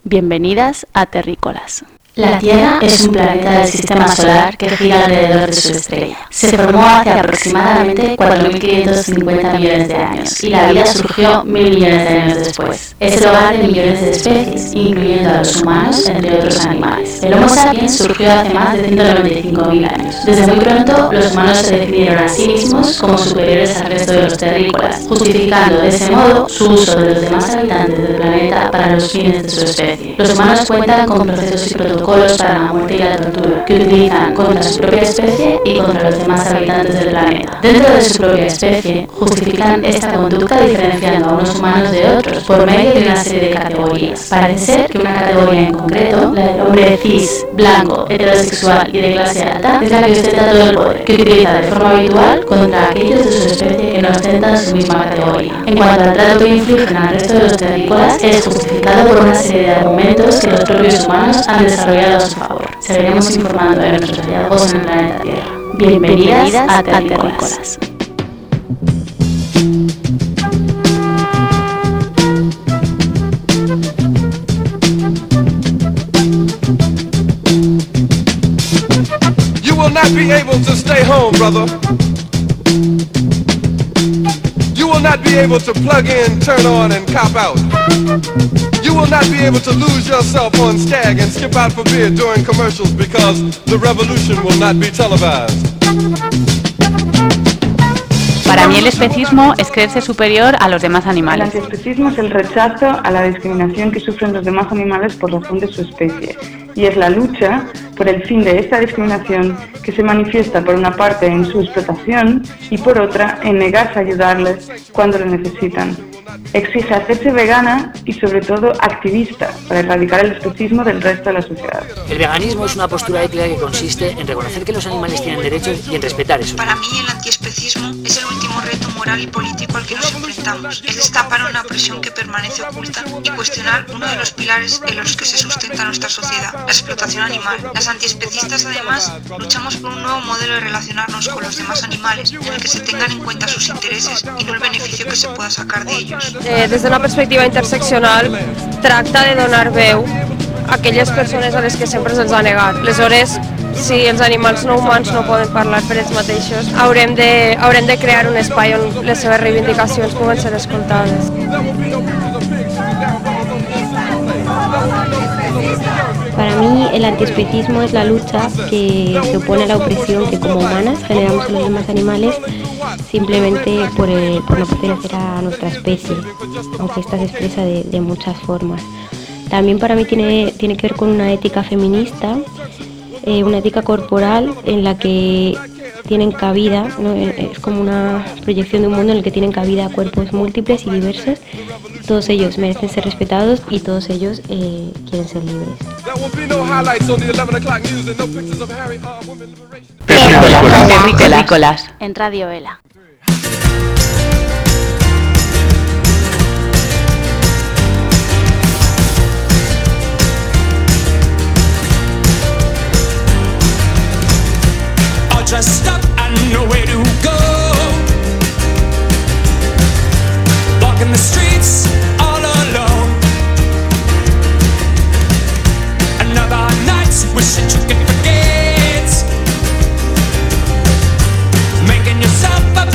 Bienvenidas a Terrícolas. La Tierra es un planeta del sistema solar que gira alrededor de su estrella. Se formó hace aproximadamente 4.550 millones de años y la vida surgió 1.000 millones de años después. Es el hogar de millones de especies, incluyendo a los humanos, entre otros animales. El Homo sapiens surgió hace más de 195.000 años. Desde muy pronto, los humanos se definieron a sí mismos como superiores al resto de los terrícolas, justificando de ese modo su uso de los demás habitantes del planeta para los fines de su especie. Los humanos cuentan con procesos y protocolos para la muerte y la tortura, que utilizan contra su propia especie y contra los demás habitantes del planeta. Dentro de su propia especie, justifican esta conducta diferenciando a unos humanos de otros por medio de una serie de categorías. Parece ser que una categoría en concreto, la del hombre cis, blanco, heterosexual y de clase alta, es la que ostenta todo el poder, que utiliza de forma habitual contra aquellos de su especie que no ostentan su misma categoría. En cuanto al trato que infligen al resto de los terrícolas, es justificado por una serie de argumentos que los propios humanos han desarrollado a su favor. Seguiremos informando de nuestros hallazgos en el planeta Tierra. Bienvenidas a Terrícolas. You will not be able to stay home, brother. You will not be able to plug in, turn on, and cop out. You will not be able to lose yourself on Skag and skip out for beer during commercials because the revolution will not be televised. Para mí el especismo es creerse superior a los demás animales. El antiespecismo es el rechazo a la discriminación que sufren los demás animales por razón de su especie, y es la lucha por el fin de esta discriminación que se manifiesta por una parte en su explotación y por otra en negarse a ayudarles cuando lo necesitan. Exige hacerse vegana y sobre todo activista para erradicar el especismo del resto de la sociedad. El veganismo es una postura ética que consiste en reconocer que los animales tienen derechos y en respetar esos. Para mí el antiespecismo es el último reto moral y político al que nos enfrentamos. Es destapar una opresión que permanece oculta y cuestionar uno de los pilares en los que se sustenta nuestra sociedad, la explotación animal. Las antiespecistas además luchamos por un nuevo modelo de relacionarnos con los demás animales en el que se tengan en cuenta sus intereses y no el beneficio que se pueda sacar de ellos. Des d'una perspectiva interseccional, tracta de donar veu a aquelles persones a les que sempre se'ls ha negat. Aleshores, si els animals no humans no poden parlar per ells mateixos, haurem de crear un espai on les seves reivindicacions puguen ser escoltades. Para mí el antiespecismo es la lucha que se opone a la opresión que como humanas generamos a los demás animales simplemente por no pertenecer a nuestra especie, aunque esta se expresa de muchas formas. También para mí tiene que ver con una ética feminista, una ética corporal en la que tienen cabida, ¿no? Es como una proyección de un mundo en el que tienen cabida cuerpos múltiples y diversos. Todos ellos merecen ser respetados y todos ellos quieren ser libres. Terrícolas en Radio Vela. Dressed up and nowhere to go, walking the streets all alone. Another night wishing you could forget, making yourself a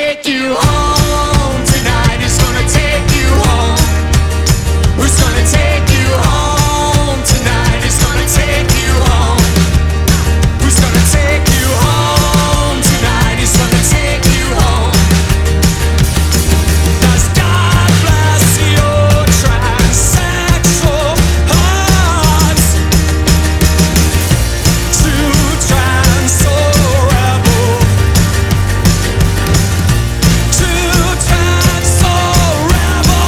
take you home tonight? Who's gonna take you home? Who's gonna take you home tonight? Who's gonna take you home? Who's gonna take you home tonight? Who's gonna take you home? Does God bless your transsexual hearts? True trans or rebel? True trans or rebel?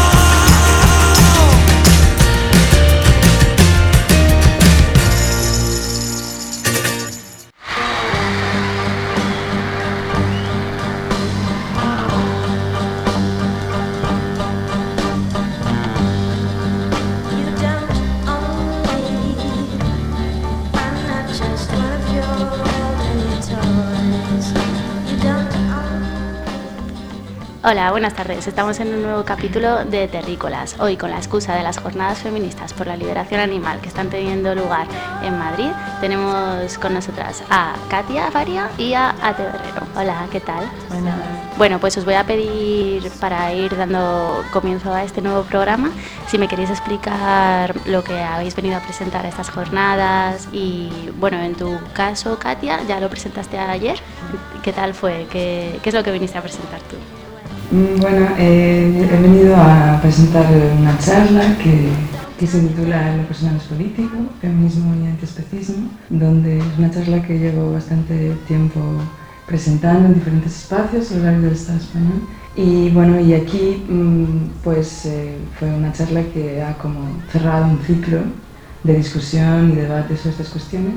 You don't own me. I'm not just one of your many toys. You don't own me. Hola, buenas tardes. Estamos en un nuevo capítulo de Terrícolas. Hoy, con la excusa de las jornadas feministas por la liberación animal que están teniendo lugar en Madrid, tenemos con nosotras a Katia Faria y a Ate Herrero. Hola, ¿qué tal? Buenas. Bueno, pues os voy a pedir, para ir dando comienzo a este nuevo programa, si me queréis explicar lo que habéis venido a presentar a estas jornadas. Y bueno, en tu caso, Katia, ya lo presentaste ayer. ¿Qué tal fue? ¿Qué es lo que viniste a presentar tú? Bueno, he venido a presentar una charla que se titula Lo personal es político, feminismo y antiespecismo, donde es una charla que llevo bastante tiempo presentando en diferentes espacios a lo largo del Estado español. Y bueno, y aquí pues fue una charla que ha como cerrado un ciclo de discusión y debate sobre estas cuestiones,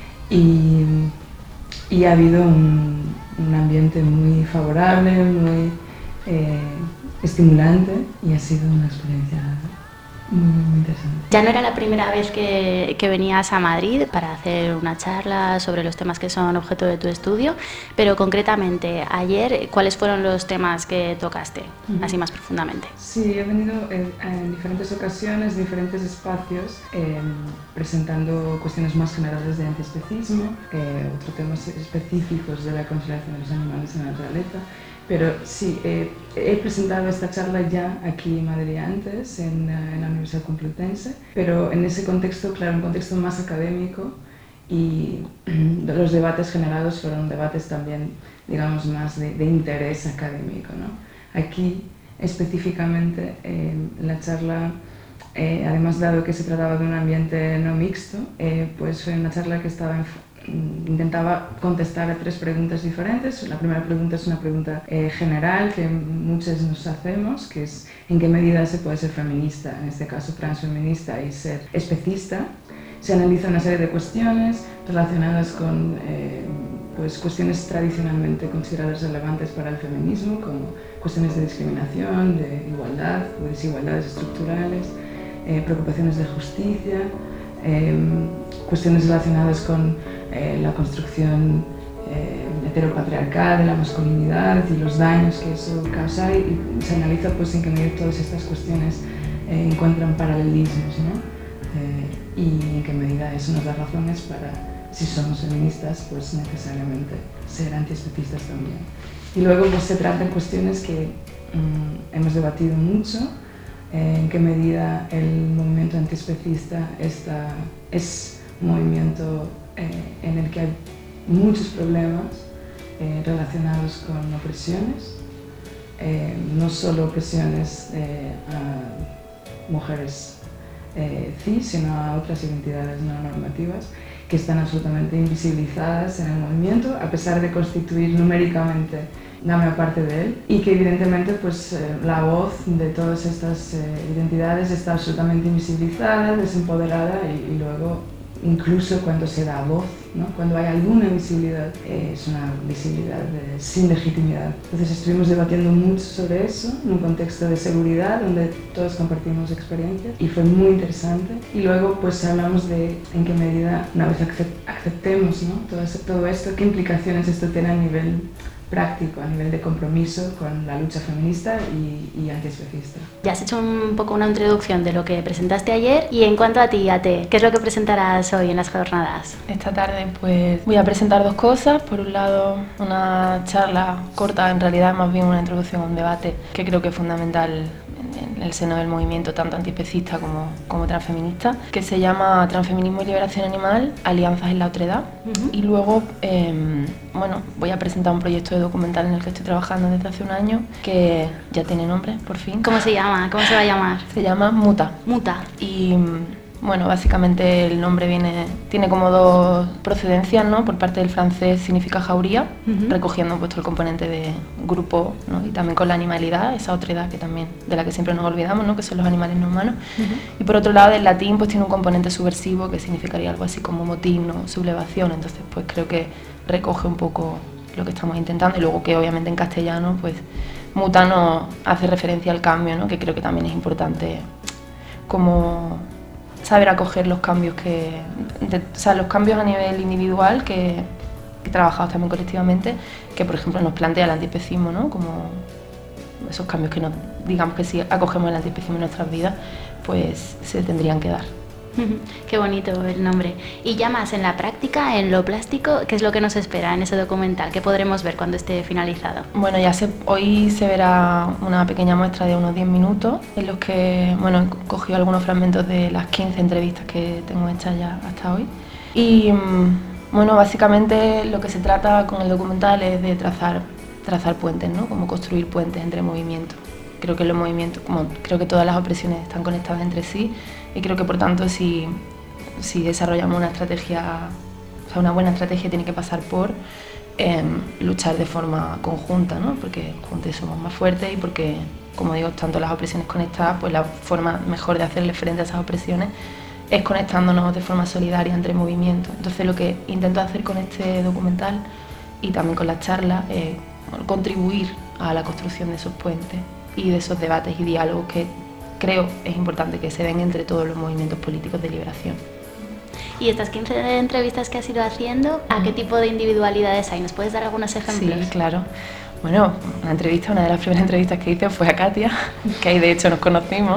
y ha habido un ambiente muy favorable, muy estimulante, y ha sido una experiencia muy interesante. Ya no era la primera vez que venías a Madrid para hacer una charla sobre los temas que son objeto de tu estudio, pero concretamente ayer, ¿cuáles fueron los temas que tocaste, así más profundamente? Sí, he venido en diferentes ocasiones, diferentes espacios, presentando cuestiones más generales de antiespecismo, otros temas específicos de la consideración de los animales en la naturaleza. Pero sí, he presentado esta charla ya aquí en Madrid antes, en la Universidad Complutense, pero en ese contexto, claro, un contexto más académico, y los debates generados fueron debates también, digamos, más de interés académico, ¿no? Aquí, específicamente, la charla, además dado que se trataba de un ambiente no mixto, pues fue una charla que intentaba contestar a 3 preguntas diferentes. La primera pregunta es una pregunta general que muchos nos hacemos, que es ¿en qué medida se puede ser feminista, en este caso transfeminista, y ser especista? Se analiza una serie de cuestiones relacionadas con pues cuestiones tradicionalmente consideradas relevantes para el feminismo, como cuestiones de discriminación, de igualdad o desigualdades estructurales, preocupaciones de justicia, cuestiones relacionadas con la construcción heteropatriarcal de la masculinidad y los daños que eso causa, y se analiza pues en qué medida todas estas cuestiones encuentran paralelismos, ¿no? Y en qué medida eso nos da razones para, si somos feministas, pues necesariamente ser antiespecistas también. Y luego pues se tratan cuestiones que hemos debatido mucho, en qué medida el movimiento antiespecista es un movimiento en el que hay muchos problemas relacionados con opresiones, no solo opresiones a mujeres cis, sino a otras identidades no normativas que están absolutamente invisibilizadas en el movimiento, a pesar de constituir numéricamente la mayor parte de él, y que evidentemente pues, la voz de todas estas identidades está absolutamente invisibilizada, desempoderada, y luego incluso cuando se da voz, ¿no? Cuando hay alguna visibilidad, es una visibilidad sin legitimidad. Entonces estuvimos debatiendo mucho sobre eso, en un contexto de seguridad, donde todos compartimos experiencias, y fue muy interesante. Y luego pues hablamos de en qué medida, una vez aceptemos, ¿no? todo esto, qué implicaciones esto tiene a nivel práctico a nivel de compromiso con la lucha feminista y antiespecista. Ya has hecho un poco una introducción de lo que presentaste ayer y en cuanto a ti, Ate, ¿qué es lo que presentarás hoy en las jornadas? Esta tarde pues voy a presentar dos cosas. Por un lado, una charla corta, en realidad más bien una introducción a un debate que creo que es fundamental en el seno del movimiento tanto antiespecista como transfeminista, que se llama Transfeminismo y Liberación Animal, Alianzas en la Otredad. Y luego voy a presentar un proyecto de documental en el que estoy trabajando desde hace un año, que ya tiene nombre, por fin. ¿Cómo se llama? ¿Cómo se va a llamar? Se llama Muta. Muta. Y bueno, básicamente el nombre tiene como dos procedencias, ¿no? Por parte del francés significa jauría, recogiendo pues todo el componente de grupo, ¿no? Y también con la animalidad, esa otredad que también, de la que siempre nos olvidamos, ¿no? Que son los animales no humanos. Y por otro lado, el latín pues tiene un componente subversivo que significaría algo así como motín o sublevación, entonces pues creo que recoge un poco lo que estamos intentando, y luego que obviamente en castellano pues muta nos hace referencia al cambio, ¿no? Que creo que también es importante como saber acoger los cambios los cambios a nivel individual que trabajamos también colectivamente, que por ejemplo nos plantea el antiespecismo, ¿no? Como esos cambios que digamos que si acogemos el antiespecismo en nuestras vidas, pues se tendrían que dar. Qué bonito el nombre. Y ya más en la práctica, en lo plástico, ¿qué es lo que nos espera en ese documental? ¿Qué podremos ver cuando esté finalizado? Bueno, hoy se verá una pequeña muestra de unos 10 minutos en los que, he cogido algunos fragmentos de las 15 entrevistas que tengo hechas ya hasta hoy. Y básicamente lo que se trata con el documental es de trazar puentes, ¿no? Como construir puentes entre movimientos. Creo que los movimientos, creo que todas las opresiones están conectadas entre sí, y creo que por tanto si desarrollamos una buena estrategia tiene que pasar por luchar de forma conjunta, ¿no? Porque juntos somos más fuertes y porque, como digo, tanto las opresiones conectadas, pues la forma mejor de hacerle frente a esas opresiones es conectándonos de forma solidaria entre movimientos. Entonces lo que intento hacer con este documental y también con las charlas es contribuir a la construcción de esos puentes y de esos debates y diálogos que creo es importante que se den entre todos los movimientos políticos de liberación. Y estas 15 entrevistas que has ido haciendo, ¿a qué tipo de individualidades hay? ¿Nos puedes dar algunos ejemplos? Sí, claro. Bueno, una de las primeras entrevistas que hice fue a Katia, que ahí de hecho nos conocimos.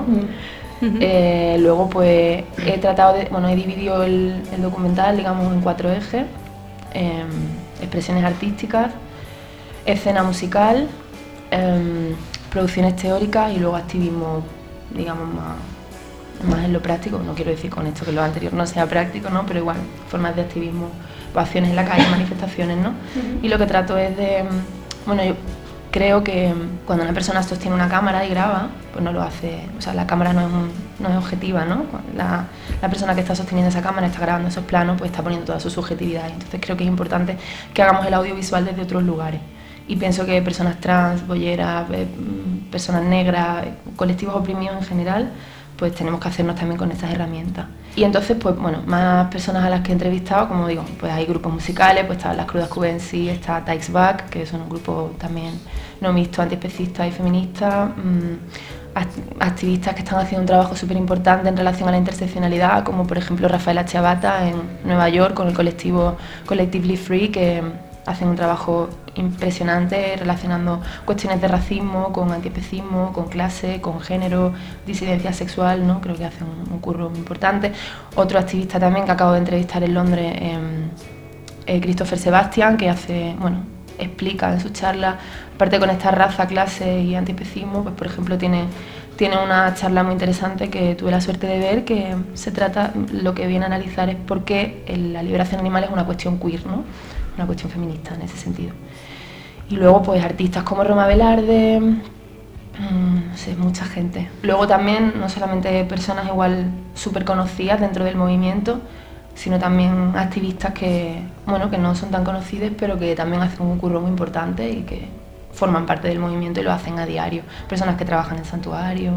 Luego pues he dividido el documental, digamos, en 4 ejes: expresiones artísticas, escena musical, producciones teóricas y luego activismo, digamos, más en lo práctico. No quiero decir con esto que lo anterior no sea práctico, ¿no? Pero igual, formas de activismo, acciones en la calle, manifestaciones, ¿no? Y lo que trato es de... yo creo que cuando una persona sostiene una cámara y graba, pues no lo hace... O sea, la cámara no es objetiva, ¿no? La persona que está sosteniendo esa cámara, está grabando esos planos, pues está poniendo toda su subjetividad. Entonces creo que es importante que hagamos el audiovisual desde otros lugares. Y pienso que personas trans, bolleras, personas negras, colectivos oprimidos en general, pues tenemos que hacernos también con estas herramientas. Y entonces, pues más personas a las que he entrevistado, como digo, pues hay grupos musicales, pues está Las Crudas Cubensis, está Takes Back, que son un grupo también no mixto, antiespecista y feminista, activistas que están haciendo un trabajo súper importante en relación a la interseccionalidad, como por ejemplo Rafaela Chavata en Nueva York con el colectivo Collectively Free, que hacen un trabajo impresionante relacionando cuestiones de racismo con antiespecismo, con clase, con género, disidencia sexual, ¿no? Creo que hacen un curro muy importante. Otro activista también que acabo de entrevistar en Londres, Christopher Sebastian, que explica en su charla, aparte de conectar raza, clase y antiespecismo, pues por ejemplo tiene una charla muy interesante que tuve la suerte de ver, que se trata, lo que viene a analizar es por qué la liberación animal es una cuestión queer, ¿no? Una cuestión feminista en ese sentido. Y luego pues artistas como Roma Velarde, mucha gente. Luego también no solamente personas igual súper conocidas dentro del movimiento, sino también activistas que no son tan conocidas, pero que también hacen un curro muy importante y que forman parte del movimiento y lo hacen a diario. Personas que trabajan en santuarios,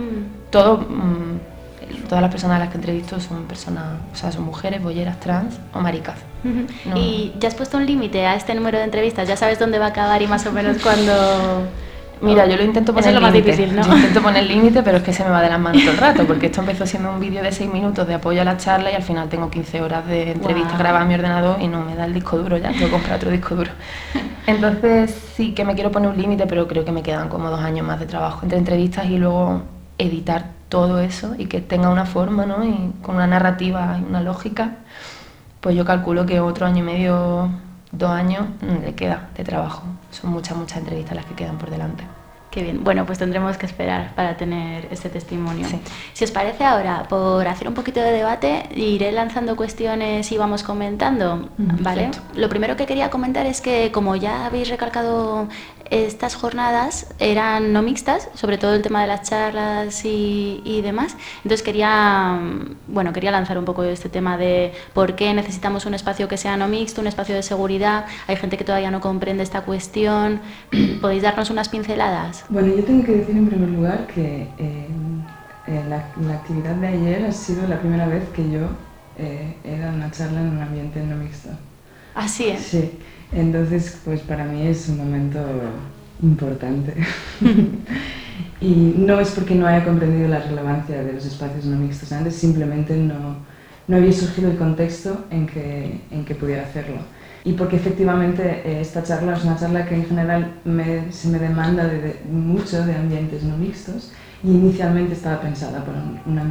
todas las personas a las que entrevisto son personas, son mujeres, bolleras, trans o maricas. No. ¿Y ya has puesto un límite a este número de entrevistas? ¿Ya sabes dónde va a acabar y más o menos cuándo...? Mira, yo lo intento poner límite. Eso es lo más difícil, ¿no? Yo intento poner límite, pero es que se me va de las manos todo el rato, porque esto empezó siendo un vídeo de 6 minutos de apoyo a la charla y al final tengo 15 horas de entrevistas grabadas en mi ordenador y no me da el disco duro ya, tengo que comprar otro disco duro. Entonces sí que me quiero poner un límite, pero creo que me quedan como 2 años más de trabajo entre entrevistas y luego editar todo eso y que tenga una forma, ¿no? Y con una narrativa y una lógica, pues yo calculo que otro año y medio, 2 años le queda de trabajo. Son muchas entrevistas las que quedan por delante. Qué bien. Bueno, pues tendremos que esperar para tener este testimonio. Sí. Si os parece ahora, por hacer un poquito de debate, iré lanzando cuestiones y vamos comentando, ¿vale? Perfecto. Lo primero que quería comentar es que, como ya habéis recalcado, estas jornadas eran no mixtas, sobre todo el tema de las charlas y demás. Entonces quería lanzar un poco este tema de por qué necesitamos un espacio que sea no mixto, un espacio de seguridad. Hay gente que todavía no comprende esta cuestión. ¿Podéis darnos unas pinceladas? Bueno, yo tengo que decir en primer lugar que la actividad de ayer ha sido la primera vez que yo he dado una charla en un ambiente no mixto. ¿Ah, sí? Sí, entonces pues para mí es un momento importante. Y no es porque no haya comprendido la relevancia de los espacios no mixtos antes, simplemente no había surgido el contexto en que pudiera hacerlo. Y porque efectivamente esta charla es una charla que en general se me demanda mucho de ambientes no mixtos, y inicialmente estaba pensada para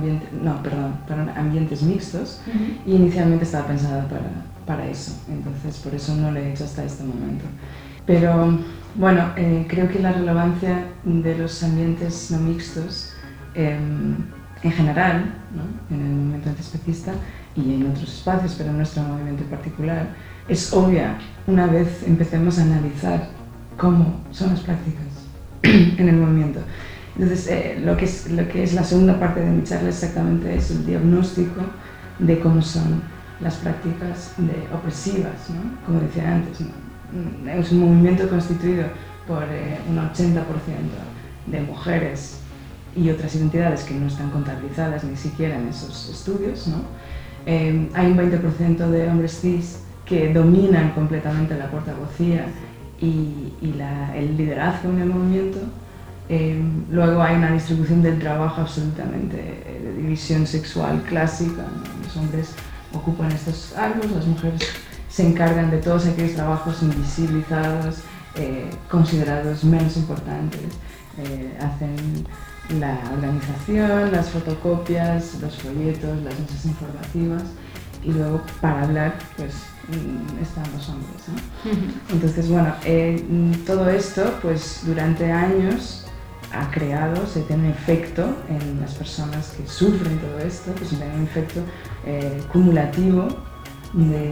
para ambientes mixtos, y inicialmente estaba pensada para eso, entonces por eso no lo he hecho hasta este momento. Pero bueno, creo que la relevancia de los ambientes no mixtos en general, ¿no? En el movimiento antiespecista y en otros espacios, pero en nuestro movimiento en particular, es obvia una vez empecemos a analizar cómo son las prácticas en el movimiento. Entonces, lo que es la segunda parte de mi charla exactamente es el diagnóstico de cómo son las prácticas opresivas, ¿no? Como decía antes, ¿no? Es un movimiento constituido por un 80% de mujeres y otras identidades que no están contabilizadas ni siquiera en esos estudios, ¿no? Hay un 20% de hombres cis que dominan completamente la portavocía y el liderazgo en el movimiento. Luego hay una distribución del trabajo absolutamente de división sexual clásica, ¿no? Los hombres ocupan estos cargos, las mujeres se encargan de todos aquellos trabajos invisibilizados, considerados menos importantes, hacen la organización, las fotocopias, los folletos, las mesas informativas, y luego para hablar pues están los hombres, ¿no? Entonces bueno, todo esto pues durante años ha creado, se tiene un efecto en las personas que sufren todo esto, pues tiene un efecto cumulativo de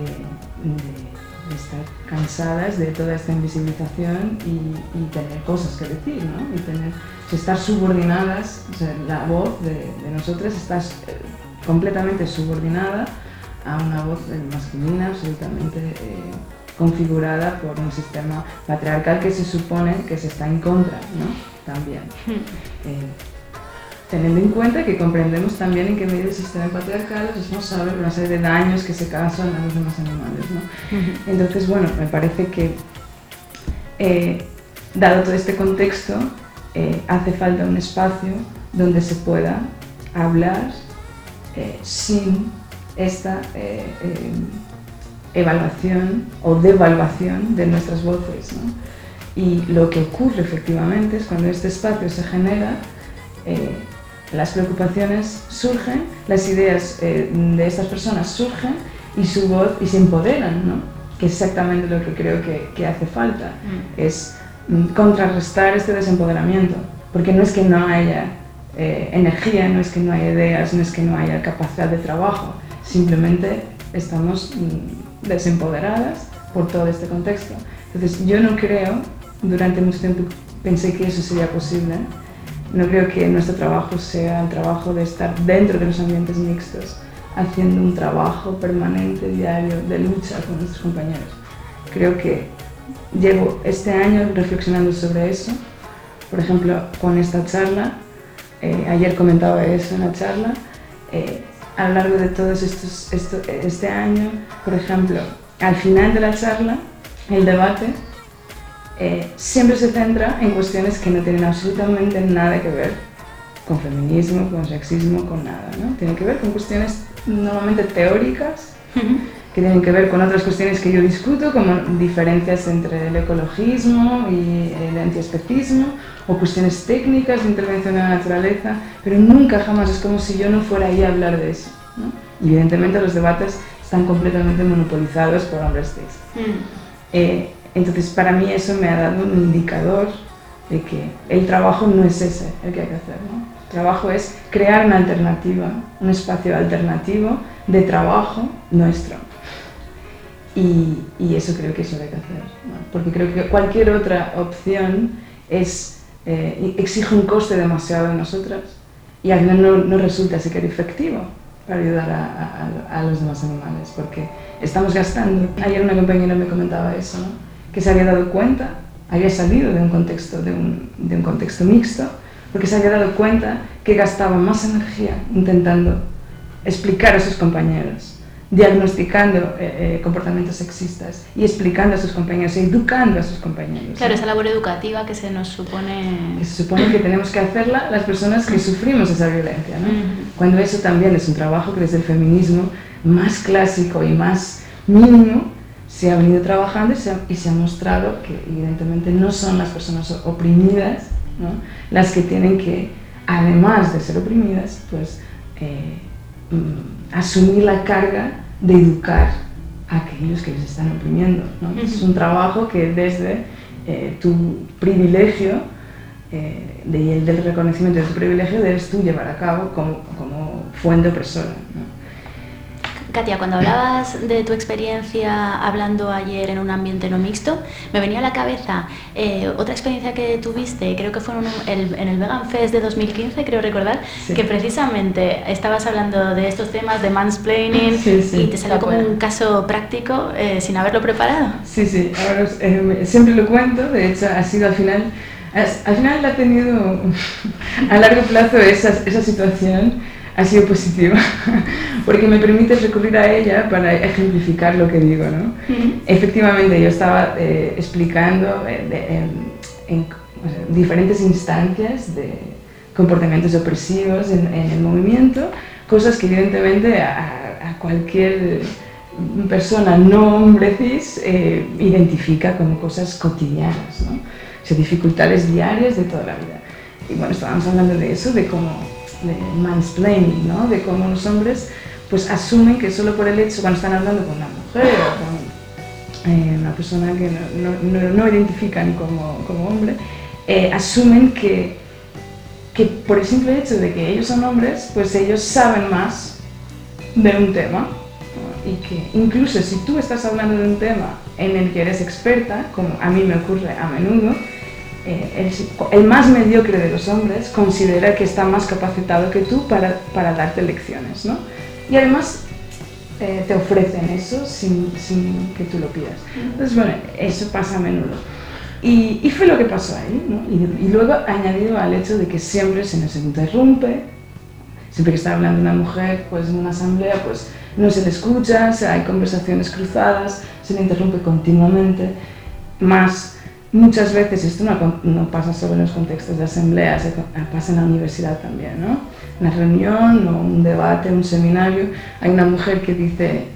estar cansadas de toda esta invisibilización y tener cosas que decir, ¿no? Y estar subordinadas, o sea, la voz de nosotras está completamente subordinada a una voz masculina absolutamente configurada por un sistema patriarcal que se supone que se está en contra, ¿no? También. Teniendo en cuenta que comprendemos también en qué medida el sistema patriarcal es responsable de una serie de daños que se causan a los demás animales, ¿no? Entonces, bueno, me parece que dado todo este contexto, hace falta un espacio donde se pueda hablar sin esta evaluación o devaluación de nuestras voces, ¿no? Y lo que ocurre efectivamente es cuando este espacio se genera, las preocupaciones surgen, las ideas de estas personas surgen y su voz y se empoderan, ¿no? Que es exactamente lo que creo que hace falta, es contrarrestar este desempoderamiento, porque no es que no haya energía, no es que no haya ideas, no es que no haya capacidad de trabajo, simplemente estamos desempoderadas por todo este contexto. Entonces yo no creo, durante mucho tiempo pensé que eso sería posible, no creo que nuestro trabajo sea el trabajo de estar dentro de los ambientes mixtos, haciendo un trabajo permanente, diario, de lucha con nuestros compañeros. Creo que llevo este año reflexionando sobre eso, por ejemplo, con esta charla, ayer comentaba eso en la charla, a lo largo de todo este año, por ejemplo, al final de la charla, el debate siempre se centra en cuestiones que no tienen absolutamente nada que ver con feminismo, con sexismo, con nada, ¿no? Tiene que ver con cuestiones normalmente teóricas que tienen que ver con otras cuestiones que yo discuto, como diferencias entre el ecologismo y el antiespecismo, o cuestiones técnicas de intervención en la naturaleza, pero nunca jamás es como si yo no fuera ahí a hablar de eso, ¿no? Y evidentemente los debates están completamente monopolizados por hombres cis. Entonces para mí eso me ha dado un indicador de que el trabajo no es ese el que hay que hacer, ¿no? El trabajo es crear una alternativa, un espacio alternativo de trabajo nuestro. Y eso creo que es lo que hay que hacer, ¿no? Porque creo que cualquier otra opción exige un coste demasiado de nosotras y al final no resulta siquiera efectivo para ayudar a los demás animales, porque estamos gastando. Ayer una compañera me comentaba eso, ¿no? Que se había dado cuenta, había salido de un contexto mixto, porque se había dado cuenta que gastaba más energía intentando explicar a sus compañeros, diagnosticando comportamientos sexistas y explicando a sus compañeros, educando a sus compañeros. Claro, esa labor educativa que se nos supone... Que se supone que tenemos que hacerla las personas que sufrimos esa violencia, ¿no? Cuando eso también es un trabajo que desde el feminismo más clásico y más mínimo se ha venido trabajando y se ha mostrado que evidentemente no son las personas oprimidas, ¿no? Las que tienen que, además de ser oprimidas, pues asumir la carga de educar a aquellos que les están oprimiendo, ¿no? Es un trabajo que desde tu privilegio, del reconocimiento de tu privilegio, debes tú llevar a cabo como fuente opresora, ¿no? Katia, cuando hablabas de tu experiencia hablando ayer en un ambiente no mixto, me venía a la cabeza otra experiencia que tuviste, creo que fue en el Vegan Fest de 2015, creo recordar, sí, que precisamente estabas hablando de estos temas de mansplaining, sí, sí, y te salió como un caso práctico sin haberlo preparado. Sí, sí, ahora siempre lo cuento, de hecho ha sido al final ha tenido a largo plazo esa situación. Ha sido positiva, porque me permite recurrir a ella para ejemplificar lo que digo, ¿no? Efectivamente, yo estaba explicando en diferentes instancias de comportamientos opresivos en el movimiento, cosas que evidentemente a cualquier persona no hombre cis identifica como cosas cotidianas, ¿no? O sea, dificultades diarias de toda la vida. Y bueno, estábamos hablando de eso, de mansplaining, ¿no? De cómo los hombres pues asumen que solo por el hecho, cuando están hablando con una mujer o con una persona que no identifican como hombre, asumen que por el simple hecho de que ellos son hombres, pues ellos saben más de un tema, ¿no? Y que incluso si tú estás hablando de un tema en el que eres experta, como a mí me ocurre a menudo, el más mediocre de los hombres considera que está más capacitado que tú para darte lecciones, ¿no? Y además te ofrecen eso sin que tú lo pidas. Entonces, bueno, eso pasa a menudo. Y fue lo que pasó ahí, ¿no? Y luego añadido al hecho de que siempre se nos interrumpe, siempre que está hablando una mujer pues en una asamblea, pues no se le escucha, hay conversaciones cruzadas, se le interrumpe continuamente, muchas veces esto no pasa solo en los contextos de asambleas, pasa en la universidad también, ¿no? Una reunión o un debate, un seminario, hay una mujer que dice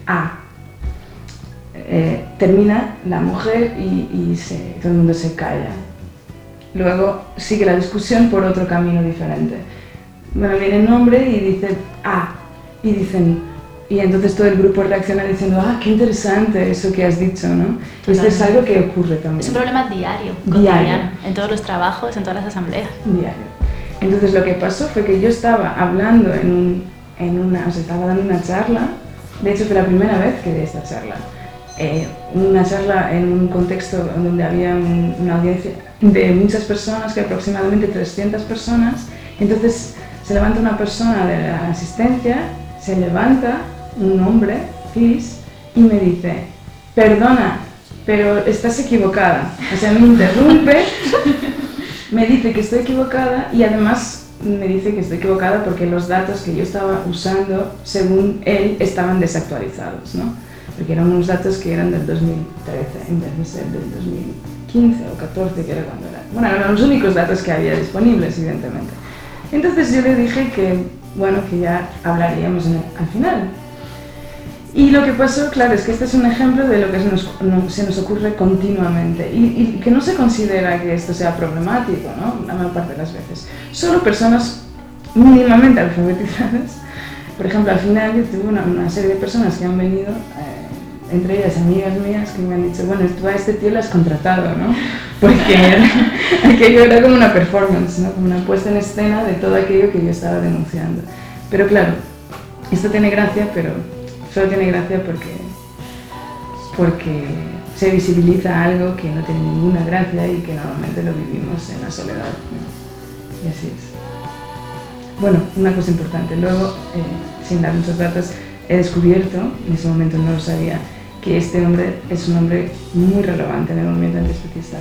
termina la mujer y todo el mundo se calla. Luego sigue la discusión por otro camino diferente. Bueno, viene un hombre y dice y dicen... Y entonces todo el grupo reacciona diciendo, qué interesante eso que has dicho, ¿no? Esto es algo que ocurre también. Es un problema diario, cotidiano, en todos los trabajos, en todas las asambleas. Diario. Entonces lo que pasó fue que yo estaba hablando estaba dando una charla, de hecho fue la primera vez que di esta charla. Una charla en un contexto donde había una audiencia de muchas personas, que aproximadamente 300 personas. Entonces se levanta una persona de la asistencia, se levanta un hombre cis y me dice, perdona, pero estás equivocada. O sea, me interrumpe, me dice que estoy equivocada y además me dice que estoy equivocada porque los datos que yo estaba usando, según él, estaban desactualizados, ¿no? Porque eran unos datos que eran del 2013 en vez de ser del 2015 o 14, que era cuando era. Bueno, eran los únicos datos que había disponibles, evidentemente. Entonces yo le dije que, bueno, que ya hablaríamos al final. Y lo que pasó, claro, es que este es un ejemplo de lo que se nos ocurre continuamente y que no se considera que esto sea problemático, ¿no? La mayor parte de las veces. Solo personas mínimamente alfabetizadas. Por ejemplo, al final yo tuve una serie de personas que han venido, entre ellas amigas mías, que me han dicho, bueno, tú a este tío lo has contratado, ¿no? Porque aquello era como una performance, ¿no? Como una puesta en escena de todo aquello que yo estaba denunciando. Pero claro, esto tiene gracia, pero solo tiene gracia porque se visibiliza algo que no tiene ninguna gracia y que normalmente lo vivimos en la soledad, ¿no? Y así es. Bueno, una cosa importante, luego, sin dar muchos datos, he descubierto, en ese momento no lo sabía, que este hombre es un hombre muy relevante en el movimiento antiespecista.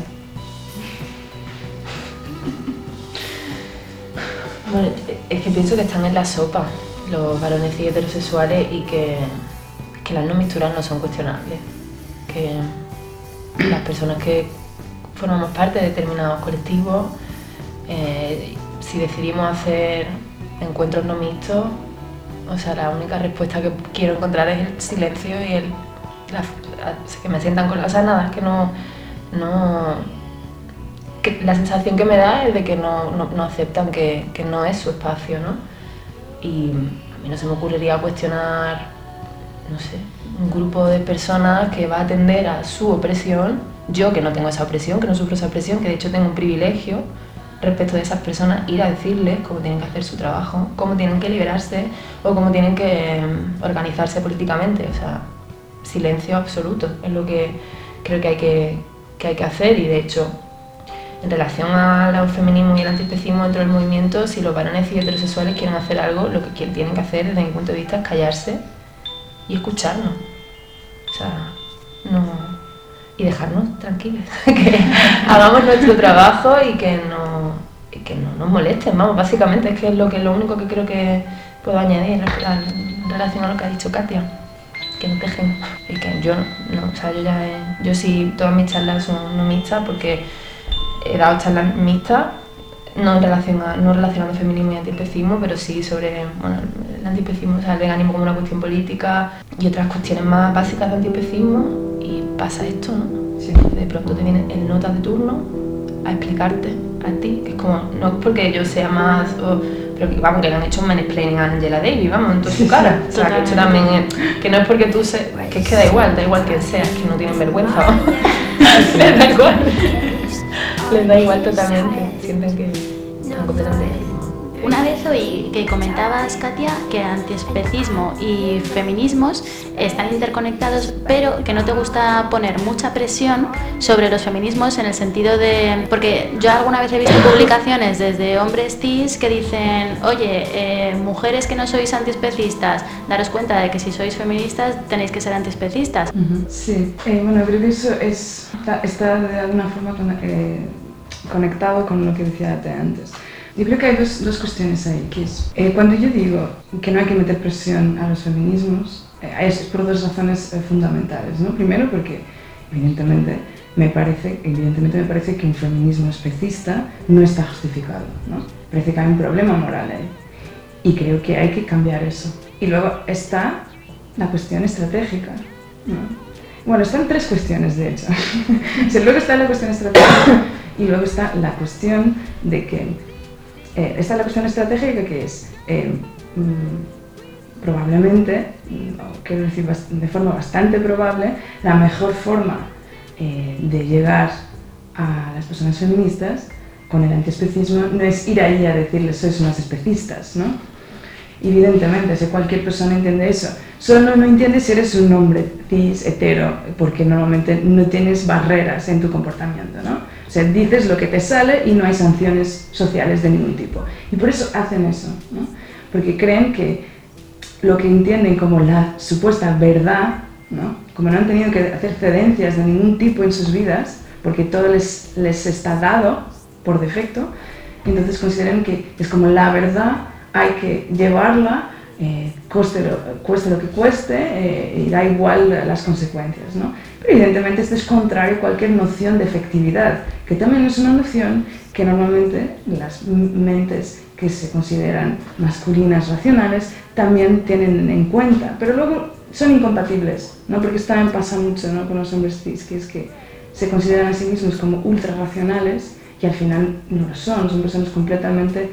Bueno, es que pienso que están en la sopa los varones y heterosexuales y que las no mixturas no son cuestionables, que las personas que formamos parte de determinados colectivos, si decidimos hacer encuentros no mixtos, o sea, la única respuesta que quiero encontrar es el silencio y que me sientan con la... O sea, nada, que que la sensación que me da es de que no aceptan que no es su espacio, ¿no? Y a mí no se me ocurriría cuestionar, no sé, un grupo de personas que va a atender a su opresión, yo que no tengo esa opresión, que no sufro esa opresión, que de hecho tengo un privilegio respecto de esas personas, ir a decirles cómo tienen que hacer su trabajo, cómo tienen que liberarse o cómo tienen que organizarse políticamente. O sea, silencio absoluto es lo que creo que hay que hacer. Y de hecho, en relación al feminismo y el antiespecismo dentro del movimiento, si los varones y heterosexuales quieren hacer algo, lo que tienen que hacer desde mi punto de vista es callarse y escucharnos. O sea, y dejarnos tranquilos, que hagamos nuestro trabajo y que no nos molesten, vamos, básicamente es que es lo único que creo que puedo añadir en relación a lo que ha dicho Katia, que nos dejen, y que yo no, o sea, yo sí, todas mis charlas son no mixtas porque he dado charlas mixtas, no relacionando feminismo y antiespecismo, pero sí sobre, bueno, el antiespecismo, o sea, el veganismo como una cuestión política y otras cuestiones más básicas de antiespecismo. Y pasa esto, ¿no? Sí. De pronto te viene el nota de turno a explicarte a ti, que es como, no es porque yo sea más, pero que vamos, que le han hecho un mansplaining a Angela Davis, vamos, en toda su cara. O sea, que esto también que no es porque tú que es que da igual quien sea, es que no tienen vergüenza, vamos. Les da igual. Les da igual totalmente, sienten que están completamente... Una vez oí que comentabas, Katia, que antiespecismo y feminismos están interconectados, pero que no te gusta poner mucha presión sobre los feminismos en el sentido de... Porque yo alguna vez he visto publicaciones desde hombres cis que dicen, oye, mujeres que no sois antiespecistas, daros cuenta de que si sois feministas tenéis que ser antiespecistas. Sí, bueno, creo que eso está de alguna forma conectado con lo que decía antes. Yo creo que hay dos cuestiones ahí, que es, cuando yo digo que no hay que meter presión a los feminismos, es por dos razones fundamentales, ¿no? Primero porque, evidentemente me parece que un feminismo especista no está justificado, ¿no? Parece que hay un problema moral ahí, y creo que hay que cambiar eso. Y luego está la cuestión estratégica, ¿no? Bueno, están tres cuestiones, de hecho. Luego está la cuestión estratégica y luego está la cuestión de que esta es la cuestión estratégica, que es probablemente, quiero decir de forma bastante probable, la mejor forma de llegar a las personas feministas con el antiespecismo no es ir ahí a decirles sois unas especistas, ¿no? Evidentemente, si cualquier persona entiende eso, solo no entiende si eres un hombre cis, hetero, porque normalmente no tienes barreras en tu comportamiento, ¿no? O sea, dices lo que te sale y no hay sanciones sociales de ningún tipo. Y por eso hacen eso, ¿no? Porque creen que lo que entienden como la supuesta verdad, ¿no? Como no han tenido que hacer cedencias de ningún tipo en sus vidas, porque todo les está dado por defecto, entonces consideran que es como la verdad, hay que llevarla, cueste lo que cueste, y da igual las consecuencias, ¿no? Pero evidentemente esto es contrario a cualquier noción de efectividad, que también es una noción que normalmente las mentes que se consideran masculinas racionales también tienen en cuenta, pero luego son incompatibles, ¿no? Porque esto también pasa mucho, ¿no? Con los hombres cis, que es que se consideran a sí mismos como ultra racionales y al final no lo son personas completamente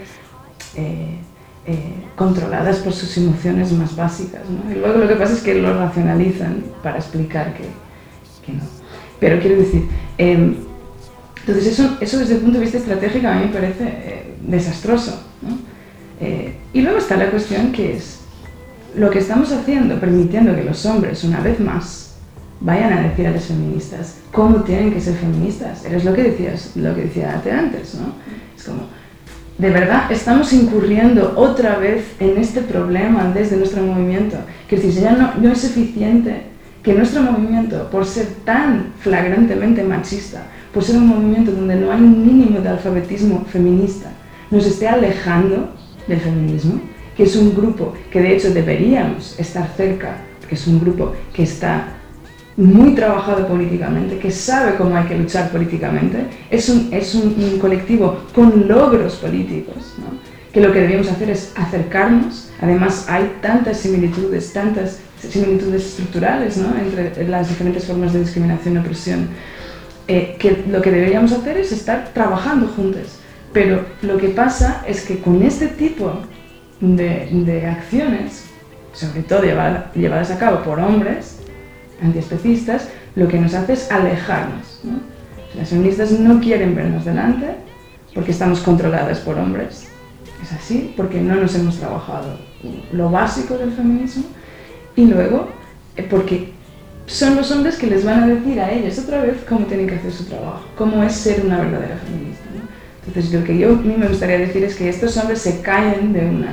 controladas por sus emociones más básicas, ¿no? Y luego lo que pasa es que lo racionalizan para explicar que no. Pero quiero decir, entonces eso desde el punto de vista estratégico a mí me parece desastroso, ¿no? Y luego está la cuestión que es lo que estamos haciendo, permitiendo que los hombres una vez más vayan a decir a las feministas cómo tienen que ser feministas. Es lo que decía Ate antes, ¿no? Es como, de verdad, estamos incurriendo otra vez en este problema desde nuestro movimiento. Quiero decir, ya no es suficiente que nuestro movimiento, por ser tan flagrantemente machista, por ser un movimiento donde no hay un mínimo de alfabetismo feminista, nos esté alejando del feminismo, que es un grupo que de hecho deberíamos estar cerca, que es un grupo que está muy trabajado políticamente, que sabe cómo hay que luchar políticamente, es un colectivo con logros políticos, ¿no? Que lo que debemos hacer es acercarnos. Además hay tantas similitudes estructurales, ¿no? Entre las diferentes formas de discriminación y opresión, que lo que deberíamos hacer es estar trabajando juntos. Pero lo que pasa es que con este tipo de acciones, sobre todo llevadas a cabo por hombres antiespecistas, lo que nos hace es alejarnos, ¿no? Las feministas no quieren vernos delante porque estamos controladas por hombres, es así, porque no nos hemos trabajado lo básico del feminismo, y luego porque son los hombres que les van a decir a ellas otra vez cómo tienen que hacer su trabajo, cómo es ser una verdadera feminista, ¿no? Entonces lo que a mí me gustaría decir es que estos hombres se callen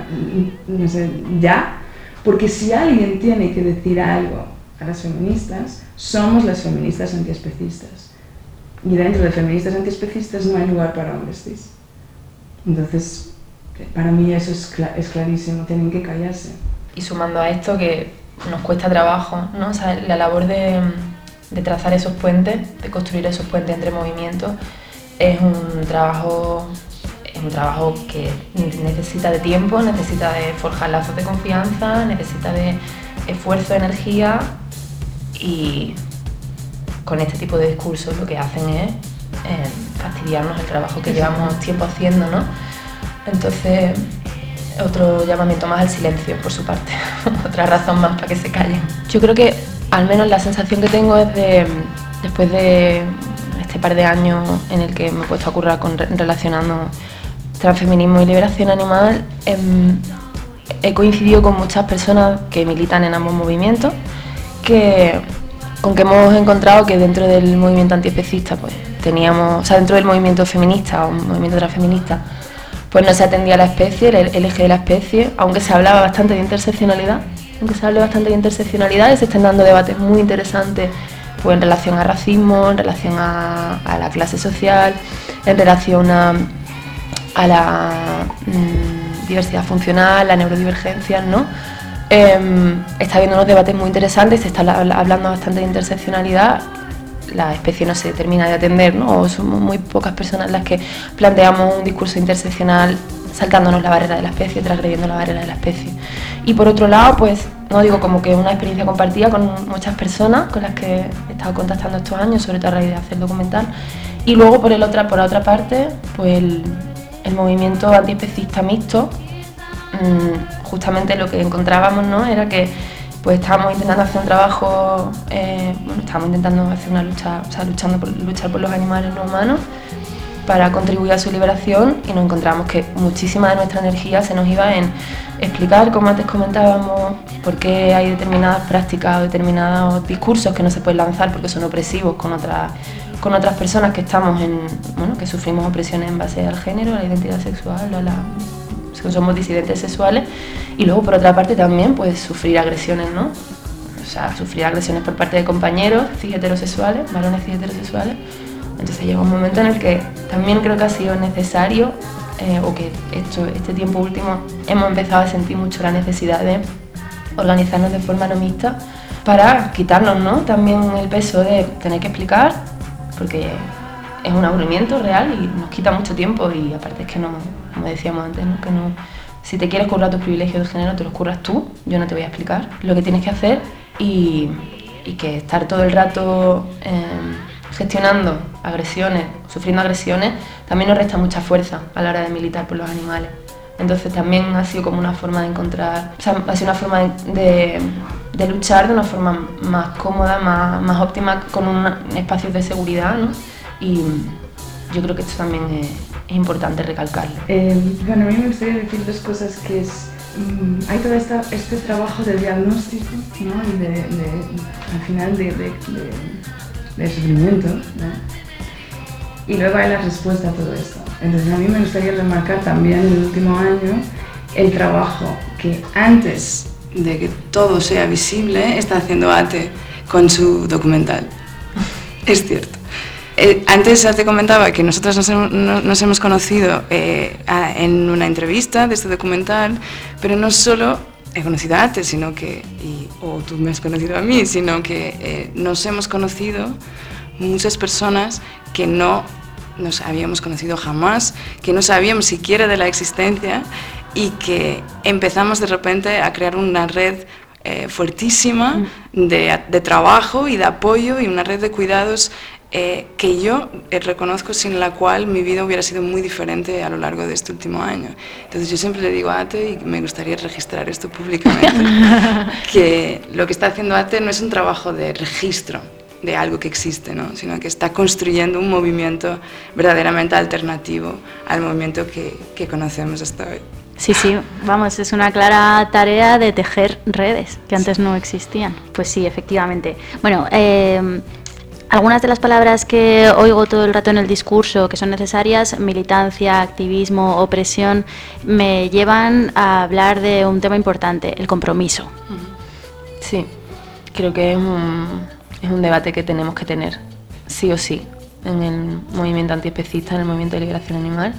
ya, porque si alguien tiene que decir algo a las feministas, somos las feministas antiespecistas. Y dentro de feministas antiespecistas no hay lugar para hombres cis. Entonces, para mí eso es clarísimo, tienen que callarse. Y sumando a esto que nos cuesta trabajo, ¿no? O sea, la labor de trazar esos puentes, de construir esos puentes entre movimientos, es un trabajo que necesita de tiempo, necesita de forjar lazos de confianza, necesita de esfuerzo, energía, y con este tipo de discursos lo que hacen es fastidiarnos el trabajo que llevamos tiempo haciendo, ¿no? Entonces, otro llamamiento más al silencio por su parte, otra razón más para que se callen. Yo creo que al menos la sensación que tengo es después de este par de años en el que me he puesto a currar relacionando transfeminismo y liberación animal, he coincidido con muchas personas que militan en ambos movimientos, con que hemos encontrado que dentro del movimiento antiespecista, pues dentro del movimiento feminista o movimiento transfeminista, pues no se atendía a la especie, el eje de la especie, aunque se hablaba bastante de interseccionalidad, y se están dando debates muy interesantes pues en relación a racismo, en relación a la clase social, en relación a la diversidad funcional, la neurodivergencia, ¿no? Está habiendo unos debates muy interesantes, se está hablando bastante de interseccionalidad. La especie no se termina de atender, ¿no? O somos muy pocas personas las que planteamos un discurso interseccional saltándonos la barrera de la especie, transgrediendo la barrera de la especie. Y por otro lado, pues, no digo como que una experiencia compartida con muchas personas con las que he estado contactando estos años, sobre todo a raíz de hacer el documental. Y luego por otra parte, pues el movimiento antiespecista mixto, justamente lo que encontrábamos, ¿no? Era que pues estábamos intentando hacer un trabajo, estábamos intentando hacer una lucha, o sea, luchar por los animales no humanos para contribuir a su liberación, y nos encontramos que muchísima de nuestra energía se nos iba en explicar, como antes comentábamos, por qué hay determinadas prácticas o determinados discursos que no se pueden lanzar porque son opresivos con otras personas que estamos que sufrimos opresiones en base al género, a la identidad sexual, que somos disidentes sexuales, y luego por otra parte también pues sufrir agresiones, ¿no? O sea, sufrir agresiones por parte de compañeros cis heterosexuales, varones cis heterosexuales. Entonces llega un momento en el que también creo que ha sido necesario, o que este tiempo último hemos empezado a sentir mucho la necesidad de organizarnos de forma no mixta para quitarnos, ¿no? También el peso de tener que explicar, porque es un aburrimiento real y nos quita mucho tiempo, y aparte es que no, como decíamos antes, ¿no? Que no, si te quieres currar tus privilegios de género, te los curras tú, yo no te voy a explicar lo que tienes que hacer, y que estar todo el rato gestionando agresiones, sufriendo agresiones, también nos resta mucha fuerza a la hora de militar por los animales. Entonces también ha sido como una forma de encontrar, o sea, ha sido una forma de luchar de una forma más cómoda, más óptima, con espacios de seguridad, ¿no? Y yo creo que esto también es importante recalcarlo. Bueno, a mí me gustaría decir dos cosas, que es, hay todo este trabajo de diagnóstico, ¿no? Y al final de sufrimiento, ¿no? Y luego hay la respuesta a todo esto. Entonces a mí me gustaría remarcar también en el último año el trabajo que antes de que todo sea visible está haciendo ATE con su documental. Es cierto. Antes te comentaba que nosotros nos hemos conocido en una entrevista de este documental, pero no solo he conocido a ATE, sino que, o tú me has conocido a mí, sino que nos hemos conocido muchas personas que no nos habíamos conocido jamás, que no sabíamos siquiera de la existencia y que empezamos de repente a crear una red fuertísima de trabajo y de apoyo y una red de cuidados que yo reconozco, sin la cual mi vida hubiera sido muy diferente a lo largo de este último año. Entonces yo siempre le digo a ATE, y me gustaría registrar esto públicamente, que lo que está haciendo ATE no es un trabajo de registro de algo que existe, ¿no? Sino que está construyendo un movimiento verdaderamente alternativo al movimiento que conocemos hasta hoy. Sí, vamos, es una clara tarea de tejer redes que antes no existían. Pues sí, efectivamente. Bueno, algunas de las palabras que oigo todo el rato en el discurso que son necesarias, militancia, activismo, opresión, me llevan a hablar de un tema importante, el compromiso. Sí, creo que es un debate que tenemos que tener, sí o sí, en el movimiento antiespecista, en el movimiento de liberación animal.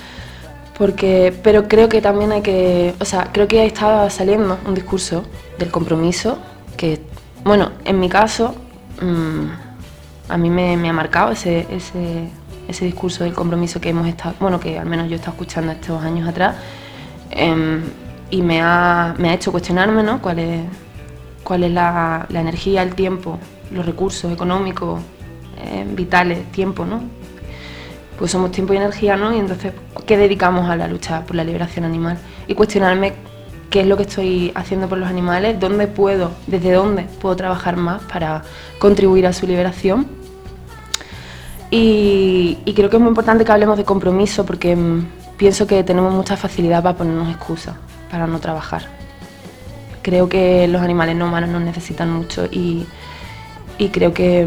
Pero creo que también creo que está saliendo un discurso del compromiso que, bueno, en mi caso, a mí me ha marcado ese discurso del compromiso que hemos estado, bueno, que al menos yo he estado escuchando estos años atrás, y me ha hecho cuestionarme, ¿no? cuál es la energía, el tiempo, los recursos económicos, vitales, tiempo, ¿no? Pues somos tiempo y energía, ¿no? Y entonces, ¿qué dedicamos a la lucha por la liberación animal? Y cuestionarme qué es lo que estoy haciendo por los animales, desde dónde puedo trabajar más para contribuir a su liberación. Y creo que es muy importante que hablemos de compromiso, porque pienso que tenemos mucha facilidad para ponernos excusas, para no trabajar. Creo que los animales no humanos nos necesitan mucho y creo que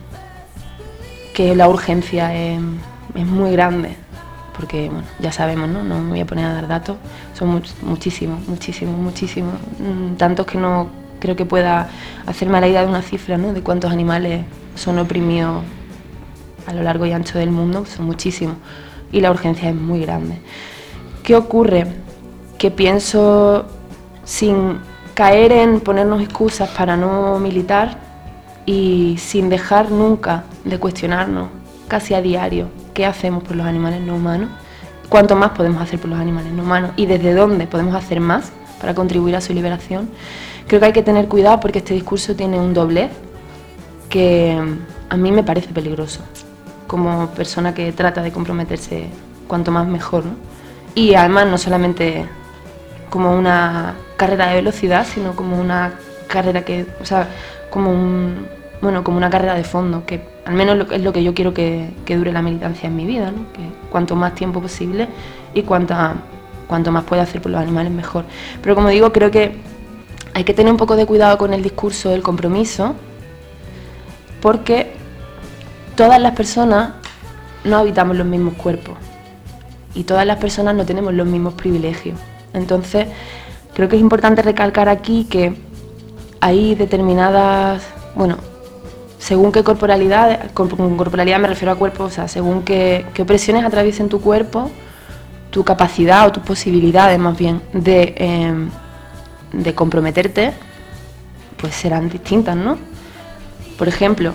la urgencia es muy grande, porque bueno, ya sabemos, ¿no? No me voy a poner a dar datos, son muchísimos, tantos que no creo que pueda hacerme la idea de una cifra, ¿no? De cuántos animales son oprimidos a lo largo y ancho del mundo, son muchísimos, y la urgencia es muy grande. ¿Qué ocurre? Que pienso, sin caer en ponernos excusas para no militar, y sin dejar nunca de cuestionarnos casi a diario qué hacemos por los animales no humanos, cuánto más podemos hacer por los animales no humanos y desde dónde podemos hacer más para contribuir a su liberación. Creo que hay que tener cuidado, porque este discurso tiene un doblez que a mí me parece peligroso, como persona que trata de comprometerse cuanto más mejor, ¿no? Y además no solamente como una carrera de velocidad, sino como una carrera como una carrera de fondo, que al menos es lo que yo quiero que dure la militancia en mi vida, ¿no? Que cuanto más tiempo posible y cuanto más pueda hacer por los animales, mejor. Pero como digo, creo que hay que tener un poco de cuidado con el discurso del compromiso, porque todas las personas no habitamos los mismos cuerpos y todas las personas no tenemos los mismos privilegios. Entonces, creo que es importante recalcar aquí que hay determinadas, bueno, según qué corporalidad, con corporalidad me refiero a cuerpo, o sea, según qué opresiones atraviesen tu cuerpo, tu capacidad o tus posibilidades más bien de comprometerte, pues serán distintas, ¿no? Por ejemplo,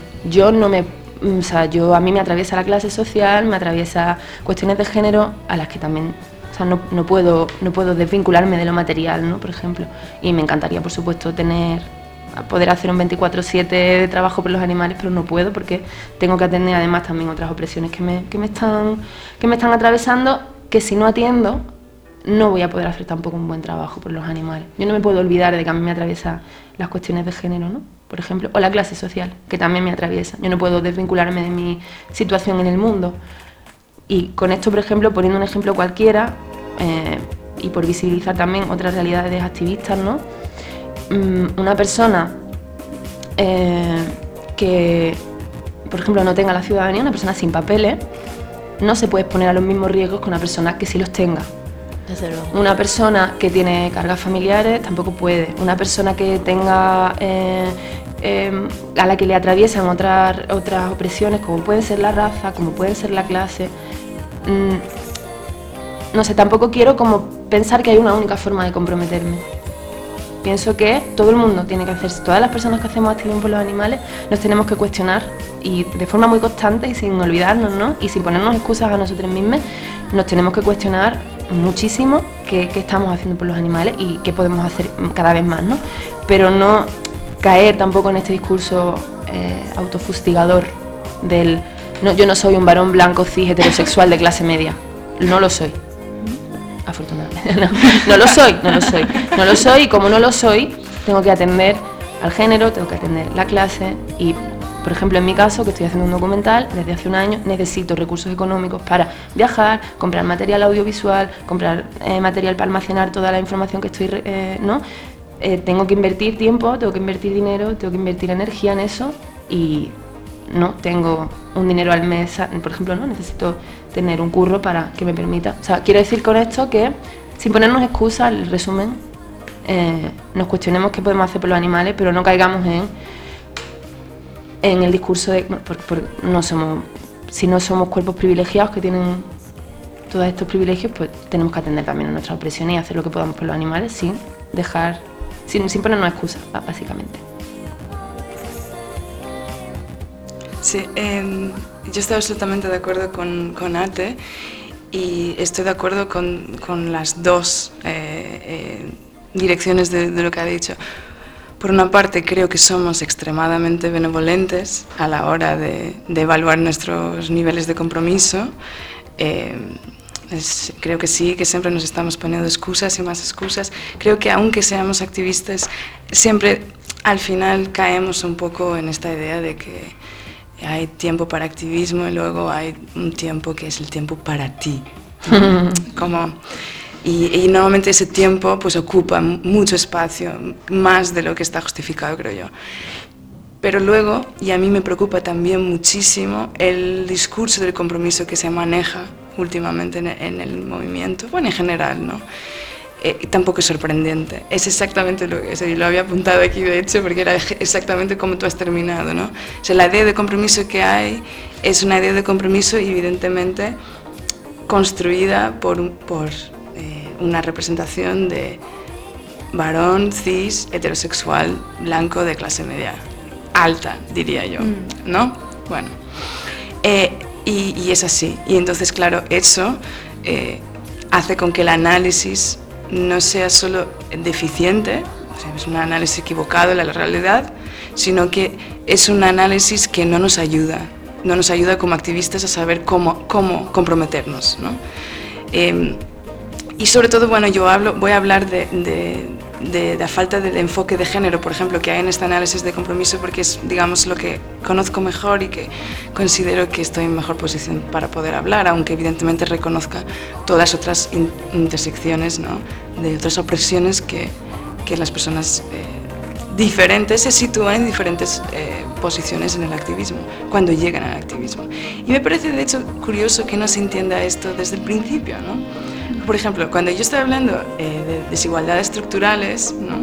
a mí me atraviesa la clase social, me atraviesa cuestiones de género a las que también, no puedo desvincularme de lo material, ¿no? Por ejemplo, y me encantaría, por supuesto, tener poder hacer un 24/7 de trabajo por los animales, pero no puedo porque tengo que atender además también otras opresiones que me están atravesando, que si no atiendo no voy a poder hacer tampoco un buen trabajo por los animales. Yo no me puedo olvidar de que a mí me atraviesan las cuestiones de género, ¿no? Por ejemplo, o la clase social, que también me atraviesa. Yo no puedo desvincularme de mi situación en el mundo. Y con esto, por ejemplo, poniendo un ejemplo cualquiera, y por visibilizar también otras realidades activistas, ¿no? Una persona que, por ejemplo, no tenga la ciudadanía, una persona sin papeles, no se puede exponer a los mismos riesgos que una persona que sí los tenga. Desde luego. Una persona que tiene cargas familiares tampoco puede. Una persona que tenga a la que le atraviesan otras opresiones, como pueden ser la raza, como pueden ser la clase. No sé, tampoco quiero como pensar que hay una única forma de comprometerme. Pienso que todo el mundo tiene que hacerse, todas las personas que hacemos activismo por los animales, nos tenemos que cuestionar y de forma muy constante y sin olvidarnos, ¿no? Y sin ponernos excusas a nosotros mismos, nos tenemos que cuestionar muchísimo qué estamos haciendo por los animales y qué podemos hacer cada vez más, ¿no? Pero no caer tampoco en este discurso autofustigador del no, yo no soy un varón blanco cis heterosexual de clase media, no lo soy. Afortunadamente, no lo soy, y como no lo soy, tengo que atender al género, tengo que atender la clase y, por ejemplo, en mi caso, que estoy haciendo un documental, desde hace un año necesito recursos económicos para viajar, comprar material audiovisual, comprar material para almacenar toda la información que estoy, ¿no? Tengo que invertir tiempo, tengo que invertir dinero, tengo que invertir energía en eso y no tengo un dinero al mes, por ejemplo, no necesito tener un curro para que me permita. O sea, quiero decir con esto que, sin ponernos excusas, el resumen, nos cuestionemos qué podemos hacer por los animales, pero no caigamos en el discurso de si no somos cuerpos privilegiados que tienen todos estos privilegios, pues tenemos que atender también a nuestras opresiones y hacer lo que podamos por los animales sin ponernos excusas, básicamente. Sí, yo estoy absolutamente de acuerdo con Ate y estoy de acuerdo con las dos direcciones de lo que ha dicho. Por una parte, creo que somos extremadamente benevolentes a la hora de evaluar nuestros niveles de compromiso. Creo que sí, que siempre nos estamos poniendo excusas y más excusas. Creo que aunque seamos activistas, siempre al final caemos un poco en esta idea de que hay tiempo para activismo y luego hay un tiempo que es el tiempo para ti. Y normalmente ese tiempo pues ocupa mucho espacio, más de lo que está justificado, creo yo. Pero luego, y a mí me preocupa también muchísimo, el discurso del compromiso que se maneja últimamente en el movimiento, bueno, en general, ¿no? Tampoco es sorprendente. Es exactamente lo que yo lo había apuntado aquí, de hecho, porque era exactamente como tú has terminado, ¿no? O sea, la idea de compromiso que hay es una idea de compromiso evidentemente construida por una representación de varón, cis, heterosexual, blanco, de clase media alta, diría yo, ¿no? Bueno, y es así. Y entonces, claro, eso hace con que el análisis no sea solo deficiente, o sea, es un análisis equivocado de la realidad, sino que es un análisis que no nos ayuda como activistas a saber cómo comprometernos, ¿no? Y sobre todo, bueno, voy a hablar de la falta de enfoque de género, por ejemplo, que hay en este análisis de compromiso, porque es, digamos, lo que conozco mejor y que considero que estoy en mejor posición para poder hablar, aunque evidentemente reconozca todas otras intersecciones, ¿no? De otras opresiones que las personas diferentes se sitúan en diferentes posiciones en el activismo, cuando llegan al activismo. Y me parece, de hecho, curioso que no se entienda esto desde el principio, ¿no? Por ejemplo, cuando yo estoy hablando de desigualdades estructurales, ¿no?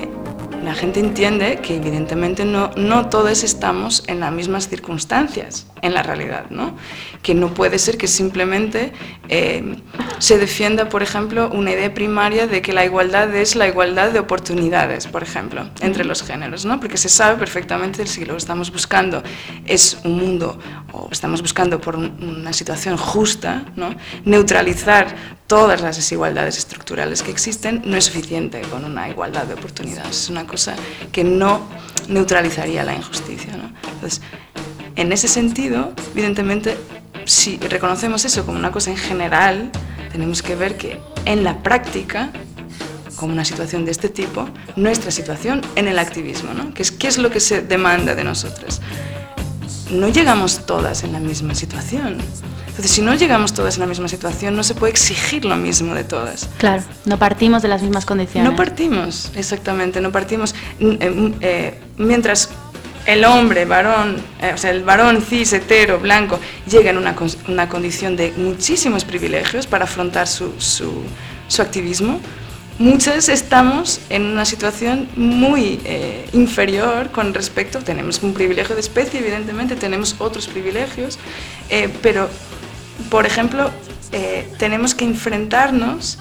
La gente entiende que evidentemente no todos estamos en las mismas circunstancias. en la realidad, ¿no? Que no puede ser que simplemente se defienda, por ejemplo, una idea primaria de que la igualdad es la igualdad de oportunidades, por ejemplo, entre los géneros, ¿no? Porque se sabe perfectamente si lo que estamos buscando es un mundo, o estamos buscando por una situación justa, ¿no? Neutralizar todas las desigualdades estructurales que existen no es suficiente con una igualdad de oportunidades, es una cosa que no neutralizaría la injusticia, ¿no? Entonces, en ese sentido, evidentemente, si reconocemos eso como una cosa en general, tenemos que ver que en la práctica, como una situación de este tipo, nuestra situación en el activismo, ¿no? ¿Qué es lo que se demanda de nosotras? No llegamos todas en la misma situación. Entonces, si no llegamos todas en la misma situación, no se puede exigir lo mismo de todas. Claro, no partimos de las mismas condiciones. No partimos, exactamente, no partimos. Mientras el hombre, varón, o sea, el varón cis, hetero, blanco, llega en una condición de muchísimos privilegios para afrontar su activismo, muchas estamos en una situación muy inferior con respecto, tenemos un privilegio de especie, evidentemente, tenemos otros privilegios, pero, por ejemplo, tenemos que enfrentarnos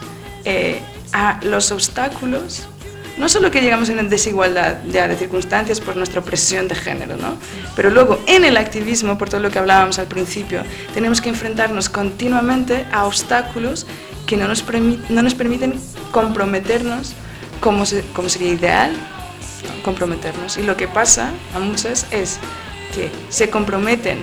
a los obstáculos, no solo que llegamos en desigualdad ya de circunstancias por nuestra opresión de género, ¿no? Pero luego en el activismo, por todo lo que hablábamos al principio, tenemos que enfrentarnos continuamente a obstáculos que no nos permiten comprometernos como sería ideal comprometernos. Y lo que pasa a muchas es que se comprometen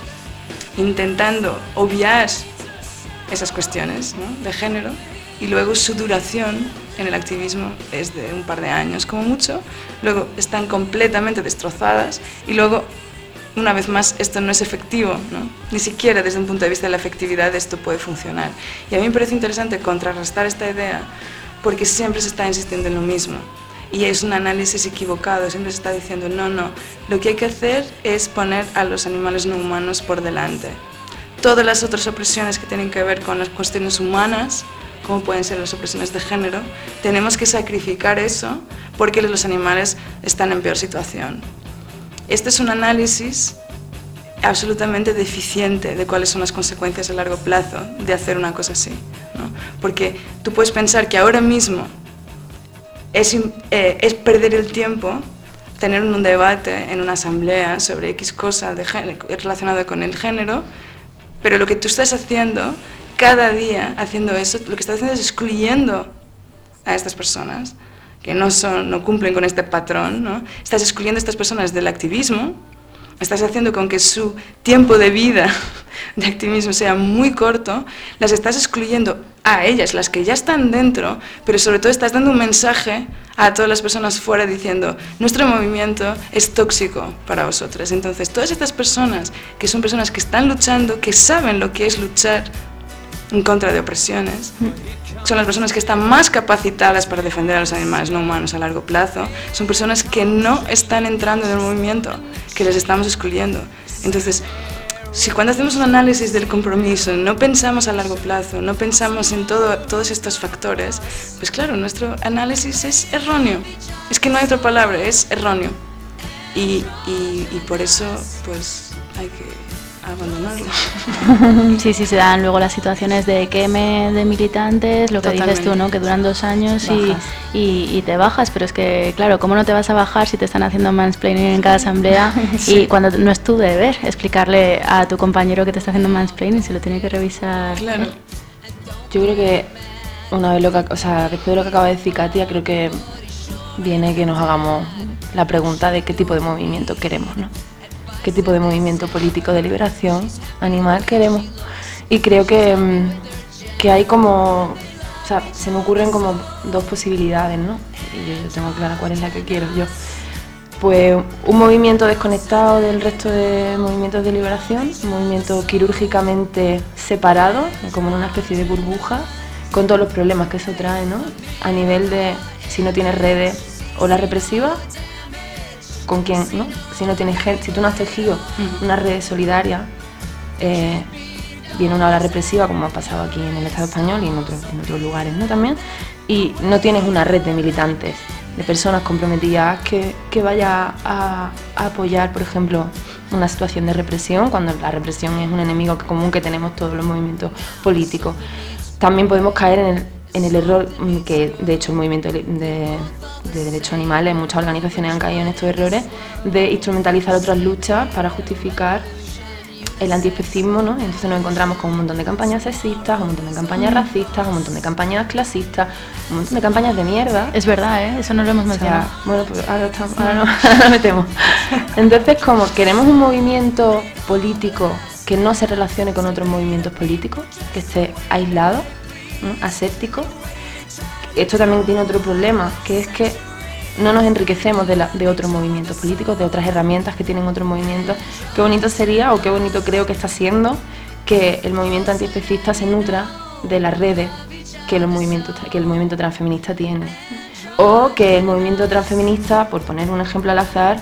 intentando obviar esas cuestiones, ¿no? De género, y luego su duración en el activismo es de un par de años como mucho, luego están completamente destrozadas y luego, una vez más, esto no es efectivo, ¿no? Ni siquiera desde un punto de vista de la efectividad esto puede funcionar. Y a mí me parece interesante contrarrestar esta idea porque siempre se está insistiendo en lo mismo y es un análisis equivocado, siempre se está diciendo no, lo que hay que hacer es poner a los animales no humanos por delante. Todas las otras opresiones que tienen que ver con las cuestiones humanas, como pueden ser las opresiones de género, tenemos que sacrificar eso porque los animales están en peor situación. Este es un análisis absolutamente deficiente de cuáles son las consecuencias a largo plazo de hacer una cosa así, ¿no? Porque tú puedes pensar que ahora mismo es perder el tiempo tener un debate en una asamblea sobre X cosa relacionada con el género, pero lo que tú estás haciendo cada día haciendo eso, lo que estás haciendo es excluyendo a estas personas que no cumplen con este patrón, ¿no? Estás excluyendo a estas personas del activismo, estás haciendo con que su tiempo de vida de activismo sea muy corto, las estás excluyendo a ellas, las que ya están dentro, pero sobre todo estás dando un mensaje a todas las personas fuera diciendo nuestro movimiento es tóxico para vosotras. Entonces, todas estas personas, que son personas que están luchando, que saben lo que es luchar en contra de opresiones, son las personas que están más capacitadas para defender a los animales no humanos a largo plazo, son personas que no están entrando en el movimiento, que les estamos excluyendo. Entonces, si cuando hacemos un análisis del compromiso no pensamos a largo plazo, no pensamos en todos estos factores, pues claro, nuestro análisis es erróneo. Es que no hay otra palabra, es erróneo. Y por eso, pues, hay que abandonarlo. Sí, se dan luego las situaciones de queme de militantes, lo que dices tú, ¿no? Que duran 2 años y te bajas, pero es que, claro, ¿cómo no te vas a bajar si te están haciendo mansplaining en cada asamblea? Sí. Y cuando no es tu deber explicarle a tu compañero que te está haciendo mansplaining, se lo tiene que revisar. Claro. Yo creo que una vez después de lo que acaba de decir Katia, creo que viene que nos hagamos la pregunta de qué tipo de movimiento queremos, ¿no? Qué tipo de movimiento político de liberación animal queremos. Y creo que hay como, o sea, se me ocurren como 2 posibilidades, ¿no? Y yo tengo clara cuál es la que quiero yo. Pues un movimiento desconectado del resto de movimientos de liberación, un movimiento quirúrgicamente separado, como en una especie de burbuja, con todos los problemas que eso trae, ¿no? A nivel de si no tienes redes o la represiva, con quién, ¿no? Si tú no has tejido una red solidaria, viene una ola represiva, como ha pasado aquí en el Estado español y en otros lugares, ¿no? También, y no tienes una red de militantes, de personas comprometidas que vaya a apoyar, por ejemplo, una situación de represión, cuando la represión es un enemigo común que tenemos todos los movimientos políticos. También podemos caer en el error que, de hecho, el movimiento de derechos animales, muchas organizaciones han caído en estos errores, de instrumentalizar otras luchas para justificar el antiespecismo, ¿no? Entonces nos encontramos con un montón de campañas sexistas, un montón de campañas racistas, un montón de campañas clasistas, un montón de campañas de mierda. Es verdad, ¿eh? Eso no lo hemos mencionado. O sea, bueno, pues ahora no metemos. Entonces, como queremos un movimiento político que no se relacione con otros movimientos políticos, que esté aislado, ¿no? Aséptico. Esto también tiene otro problema, que es que no nos enriquecemos de otros movimientos políticos, de otras herramientas que tienen otros movimientos. Qué bonito sería, o qué bonito creo que está siendo, que el movimiento antiespecista se nutra de las redes que el movimiento transfeminista tiene. O que el movimiento transfeminista, por poner un ejemplo al azar,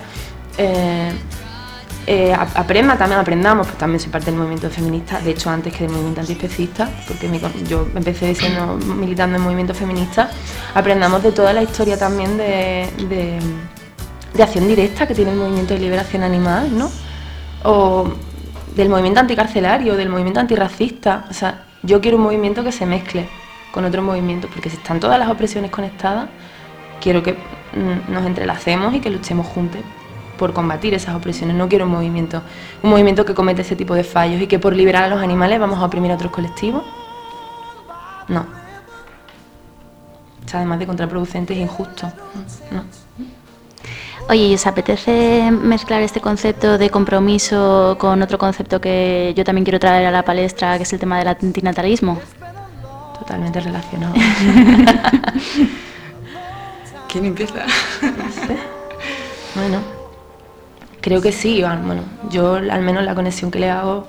aprendamos, pues también soy parte del movimiento feminista, de hecho antes que del movimiento antiespecista, porque yo empecé militando en movimiento feminista, aprendamos de toda la historia también de acción directa que tiene el movimiento de liberación animal, ¿no? O del movimiento anticarcelario, del movimiento antirracista. O sea, yo quiero un movimiento que se mezcle con otros movimientos, porque si están todas las opresiones conectadas, quiero que nos entrelacemos y que luchemos juntos por combatir esas opresiones. No quiero un movimiento que comete ese tipo de fallos y que por liberar a los animales vamos a oprimir a otros colectivos. No. O sea, además de contraproducente es injusto. No. Oye, ¿y os apetece mezclar este concepto de compromiso con otro concepto que yo también quiero traer a la palestra, que es el tema del antinatalismo? Totalmente relacionado. ¿Quién empieza? Bueno, creo que sí. Bueno, yo al menos la conexión que le hago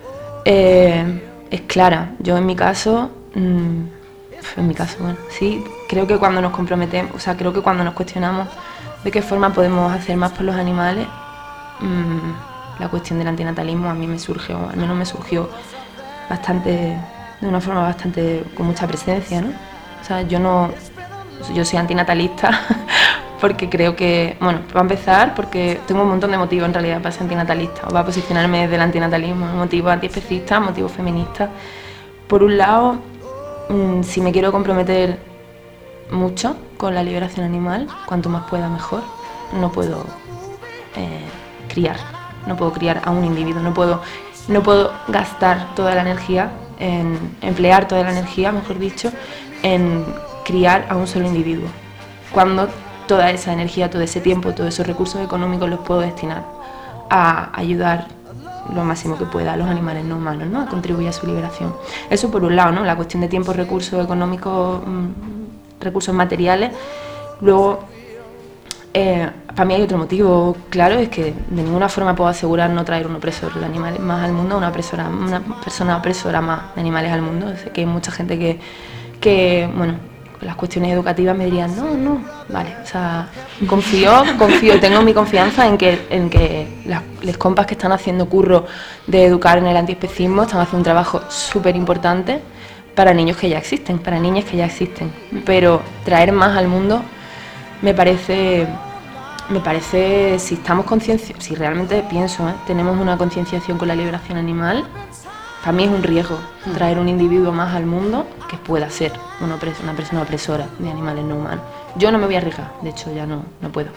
es clara. Yo en mi caso, bueno, sí, creo que cuando nos comprometemos, o sea, creo que cuando nos cuestionamos de qué forma podemos hacer más por los animales, la cuestión del antinatalismo a mí me surgió, al menos me surgió bastante, de una forma bastante, con mucha presencia, ¿no? O sea, yo soy antinatalista porque creo que, bueno, para empezar, porque tengo un montón de motivos en realidad para ser antinatalista o para posicionarme desde el antinatalismo, motivos antiespecistas, motivos feministas. Por un lado, si me quiero comprometer mucho con la liberación animal, cuanto más pueda mejor. No puedo criar a un individuo, no puedo gastar toda la energía, emplear toda la energía, mejor dicho, en criar a un solo individuo, cuando toda esa energía, todo ese tiempo, todos esos recursos económicos los puedo destinar a ayudar lo máximo que pueda a los animales no humanos, ¿no? A contribuir a su liberación. Eso por un lado, ¿no? La cuestión de tiempo, recursos económicos, recursos materiales. Luego, para mí hay otro motivo claro, es que de ninguna forma puedo asegurar no traer un opresor de animales más al mundo, una persona opresora más de animales al mundo. Sé que hay mucha gente que bueno, las cuestiones educativas me dirían, no, vale, o sea, confío, tengo mi confianza en que las compas que están haciendo curro de educar en el antiespecismo están haciendo un trabajo súper importante para niños que ya existen, para niñas que ya existen, pero traer más al mundo me parece, si estamos si realmente pienso, tenemos una concienciación con la liberación animal, para mí es un riesgo traer un individuo más al mundo que pueda ser una persona opresora de animales no humanos. Yo no me voy a arriesgar, de hecho ya no puedo.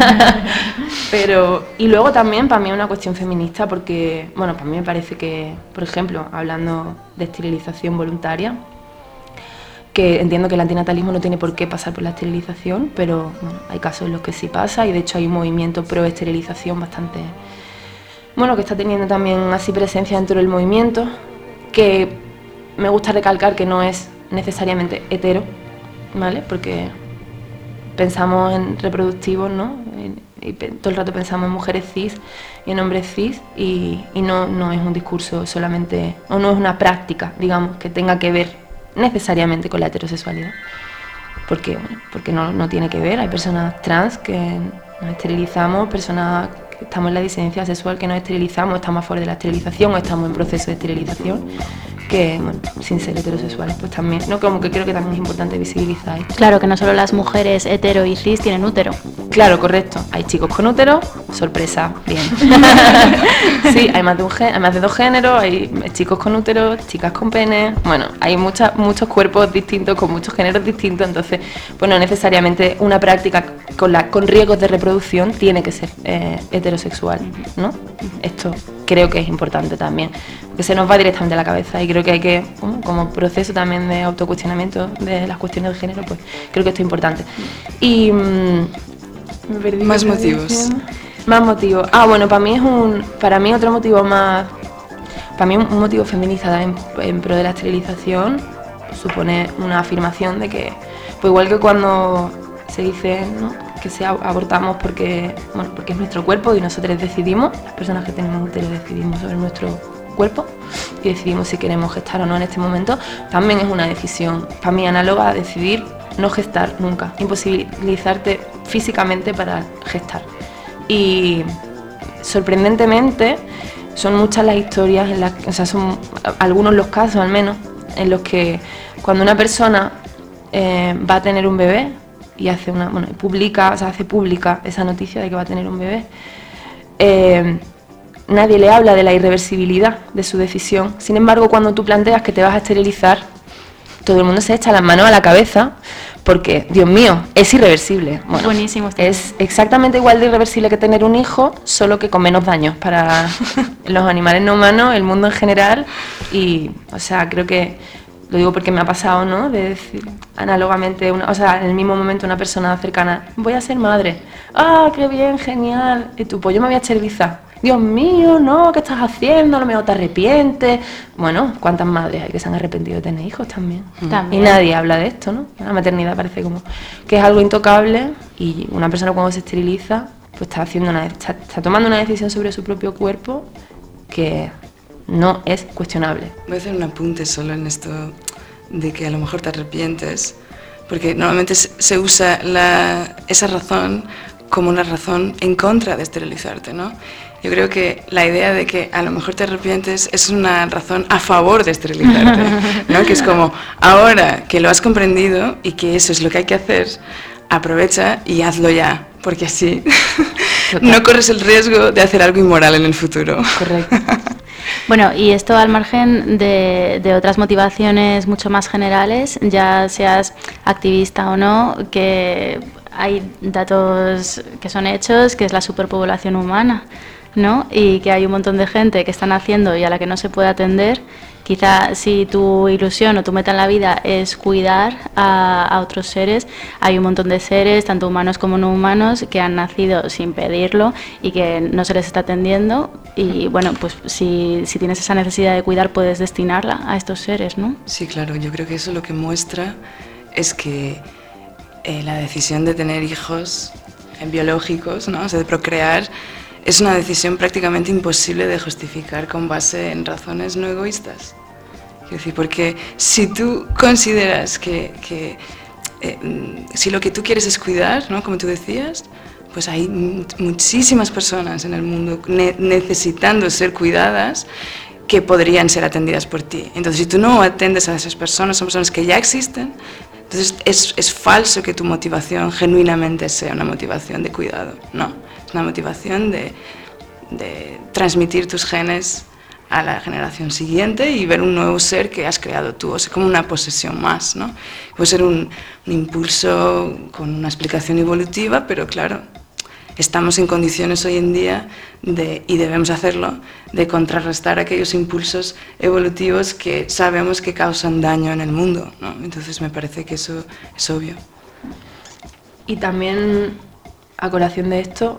Pero, y luego también para mí es una cuestión feminista porque, bueno, para mí me parece que, por ejemplo, hablando de esterilización voluntaria, que entiendo que el antinatalismo no tiene por qué pasar por la esterilización, pero bueno, hay casos en los que sí pasa y de hecho hay un movimiento pro esterilización bastante, bueno, que está teniendo también así presencia dentro del movimiento, que me gusta recalcar que no es necesariamente hetero, ¿vale? Porque pensamos en reproductivos, ¿no? Y todo el rato pensamos en mujeres cis y en hombres cis y no es un discurso solamente, o no es una práctica, digamos, que tenga que ver necesariamente con la heterosexualidad. Porque no tiene que ver, hay personas trans que nos esterilizamos, personas que estamos en la disidencia sexual que nos esterilizamos, estamos a favor de la esterilización o estamos en proceso de esterilización, que, bueno, sin ser heterosexuales, pues también, ¿no? Como que creo que también es importante visibilizar esto. Claro que no solo las mujeres hetero y cis tienen útero. Claro, correcto. Hay chicos con útero, sorpresa, bien. Sí, hay más de dos géneros, hay chicos con útero, chicas con pene. Bueno, hay muchos cuerpos distintos, con muchos géneros distintos, entonces, pues no necesariamente una práctica con riesgos de reproducción tiene que ser heterosexual, ¿no? Esto creo que es importante también, porque se nos va directamente a la cabeza y creo que hay que, como proceso también de autocuestionamiento de las cuestiones de género, pues creo que esto es importante. Y me perdí. Más motivos. Más motivos. Bueno, para mí otro motivo más, para mí un motivo feminista en pro de la esterilización supone una afirmación de que, pues igual que cuando se dice, ¿no?, que abortamos porque es nuestro cuerpo y nosotros decidimos, las personas que tenemos útero decidimos sobre nuestro cuerpo y decidimos si queremos gestar o no en este momento, también es una decisión para mí análoga a decidir no gestar nunca, imposibilizarte físicamente para gestar. Y sorprendentemente son muchas las historias, son algunos los casos al menos, en los que cuando una persona va a tener un bebé y hace hace pública esa noticia de que va a tener un bebé, nadie le habla de la irreversibilidad de su decisión. Sin embargo, cuando tú planteas que te vas a esterilizar, todo el mundo se echa las manos a la cabeza porque, Dios mío, es irreversible. Bueno, buenísimo. Es exactamente igual de irreversible que tener un hijo, solo que con menos daños para los animales no humanos, el mundo en general. Y, creo que lo digo porque me ha pasado, ¿no?, de decir análogamente, en el mismo momento una persona cercana, voy a ser madre. ¡Ah, qué bien, genial! Y tú, pues yo me voy a esterilizar. Dios mío, no, ¿qué estás haciendo? A lo mejor te arrepientes. Bueno, ¿cuántas madres hay que se han arrepentido de tener hijos también? Y nadie habla de esto, ¿no? La maternidad parece como que es algo intocable y una persona cuando se esteriliza, pues está tomando una decisión sobre su propio cuerpo que no es cuestionable. Voy a hacer un apunte solo en esto de que a lo mejor te arrepientes, porque normalmente se usa esa razón como una razón en contra de esterilizarte, ¿no? Yo creo que la idea de que a lo mejor te arrepientes es una razón a favor de esterilizarte, ¿no? Que es como, ahora que lo has comprendido y que eso es lo que hay que hacer, aprovecha y hazlo ya, porque así no corres el riesgo de hacer algo inmoral en el futuro. Correcto. Bueno, y esto al margen de otras motivaciones mucho más generales, ya seas activista o no, que hay datos que son hechos, que es la superpoblación humana, ¿no? Y que hay un montón de gente que están haciendo y a la que no se puede atender. Quizá si tu ilusión o tu meta en la vida es cuidar a otros seres, hay un montón de seres, tanto humanos como no humanos, que han nacido sin pedirlo y que no se les está atendiendo. Y bueno, pues si tienes esa necesidad de cuidar, puedes destinarla a estos seres, ¿no? Sí, claro, yo creo que eso lo que muestra es que la decisión de tener hijos biológicos, ¿no?, de procrear, es una decisión prácticamente imposible de justificar con base en razones no egoístas. Quiero decir, porque si tú consideras que si lo que tú quieres es cuidar, ¿no?, como tú decías, pues hay muchísimas personas en el mundo necesitando ser cuidadas que podrían ser atendidas por ti. Entonces, si tú no atiendes a esas personas, son personas que ya existen, entonces es falso que tu motivación genuinamente sea una motivación de cuidado, no. Es una motivación de transmitir tus genes a la generación siguiente y ver un nuevo ser que has creado tú, o sea, como una posesión más, ¿no? Puede ser un impulso con una explicación evolutiva, pero claro, estamos en condiciones hoy en día y debemos hacerlo, de contrarrestar aquellos impulsos evolutivos que sabemos que causan daño en el mundo, ¿no? Entonces me parece que eso es obvio. Y también, a colación de esto,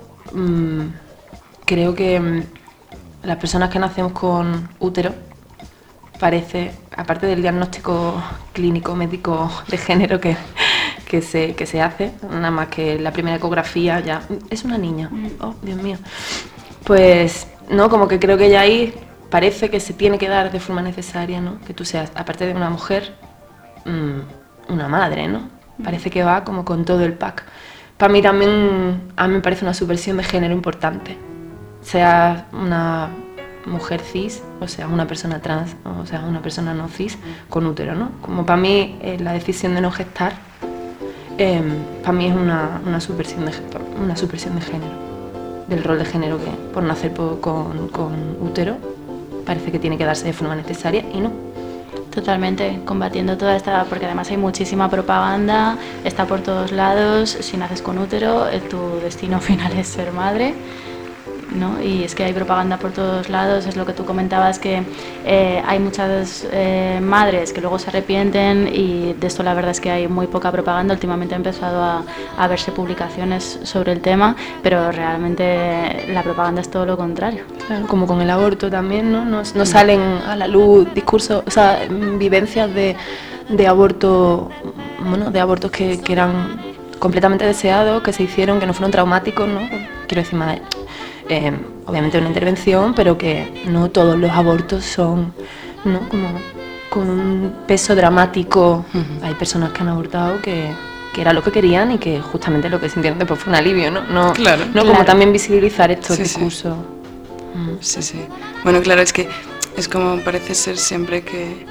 creo que las personas que nacemos con útero, parece, aparte del diagnóstico clínico médico de género que se hace, nada más que la primera ecografía ya es una niña, oh Dios mío, pues no, como que creo que ya ahí parece que se tiene que dar de forma necesaria, ¿no?, que tú seas, aparte de una mujer, una madre, ¿no? Parece que va como con todo el pack. Para mí también, a mí me parece una subversión de género importante, sea una mujer cis, o sea, una persona trans, o sea, una persona no cis con útero, ¿no? Como para mí la decisión de no gestar, para mí es una supresión de género, del rol de género que por nacer con útero parece que tiene que darse de forma necesaria y no. Totalmente, combatiendo toda esta, porque además hay muchísima propaganda, está por todos lados. Si naces con útero, tu destino final es ser madre, ¿no? Y es que hay propaganda por todos lados. Es lo que tú comentabas, que hay muchas madres que luego se arrepienten, y de esto la verdad es que hay muy poca propaganda. Últimamente ha empezado a verse publicaciones sobre el tema, pero realmente la propaganda es todo lo contrario. Claro, como con el aborto también, ¿no? No salen a la luz discursos, o sea, vivencias de aborto, bueno, de abortos que eran completamente deseados, que se hicieron, que no fueron traumáticos, ¿no? Quiero decir, obviamente una intervención, pero que no todos los abortos son, ¿no? Como con un peso dramático. Hay personas que han abortado que era lo que querían y que justamente lo que sintieron después fue un alivio, ¿no? Claro. Como también visibilizar estos discursos. Sí. Bueno, claro, es que es como parece ser siempre que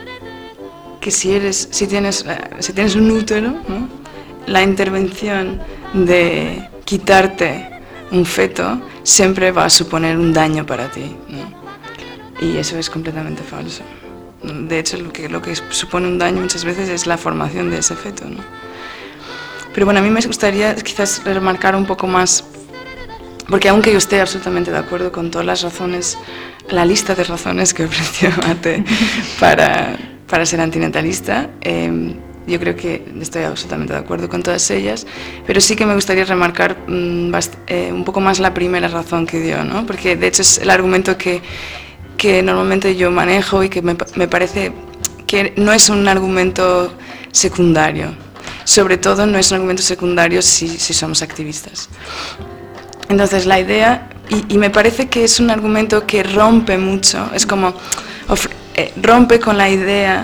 si tienes un útero, ¿no? La intervención de quitarte un feto siempre va a suponer un daño para ti, ¿no? Y eso es completamente falso. De hecho, lo que supone un daño muchas veces es la formación de ese feto, ¿no? Pero bueno, a mí me gustaría quizás remarcar un poco más, porque aunque yo esté absolutamente de acuerdo con todas las razones, la lista de razones que ofreció Mate para ser antinatalista, yo creo que estoy absolutamente de acuerdo con todas ellas, pero sí que me gustaría remarcar un poco más la primera razón que dio, ¿no? Porque de hecho es el argumento que normalmente yo manejo y que me parece que no es un argumento secundario. Sobre todo no es un argumento secundario si somos activistas. Entonces la idea, y me parece que es un argumento que rompe mucho, es como rompe con la idea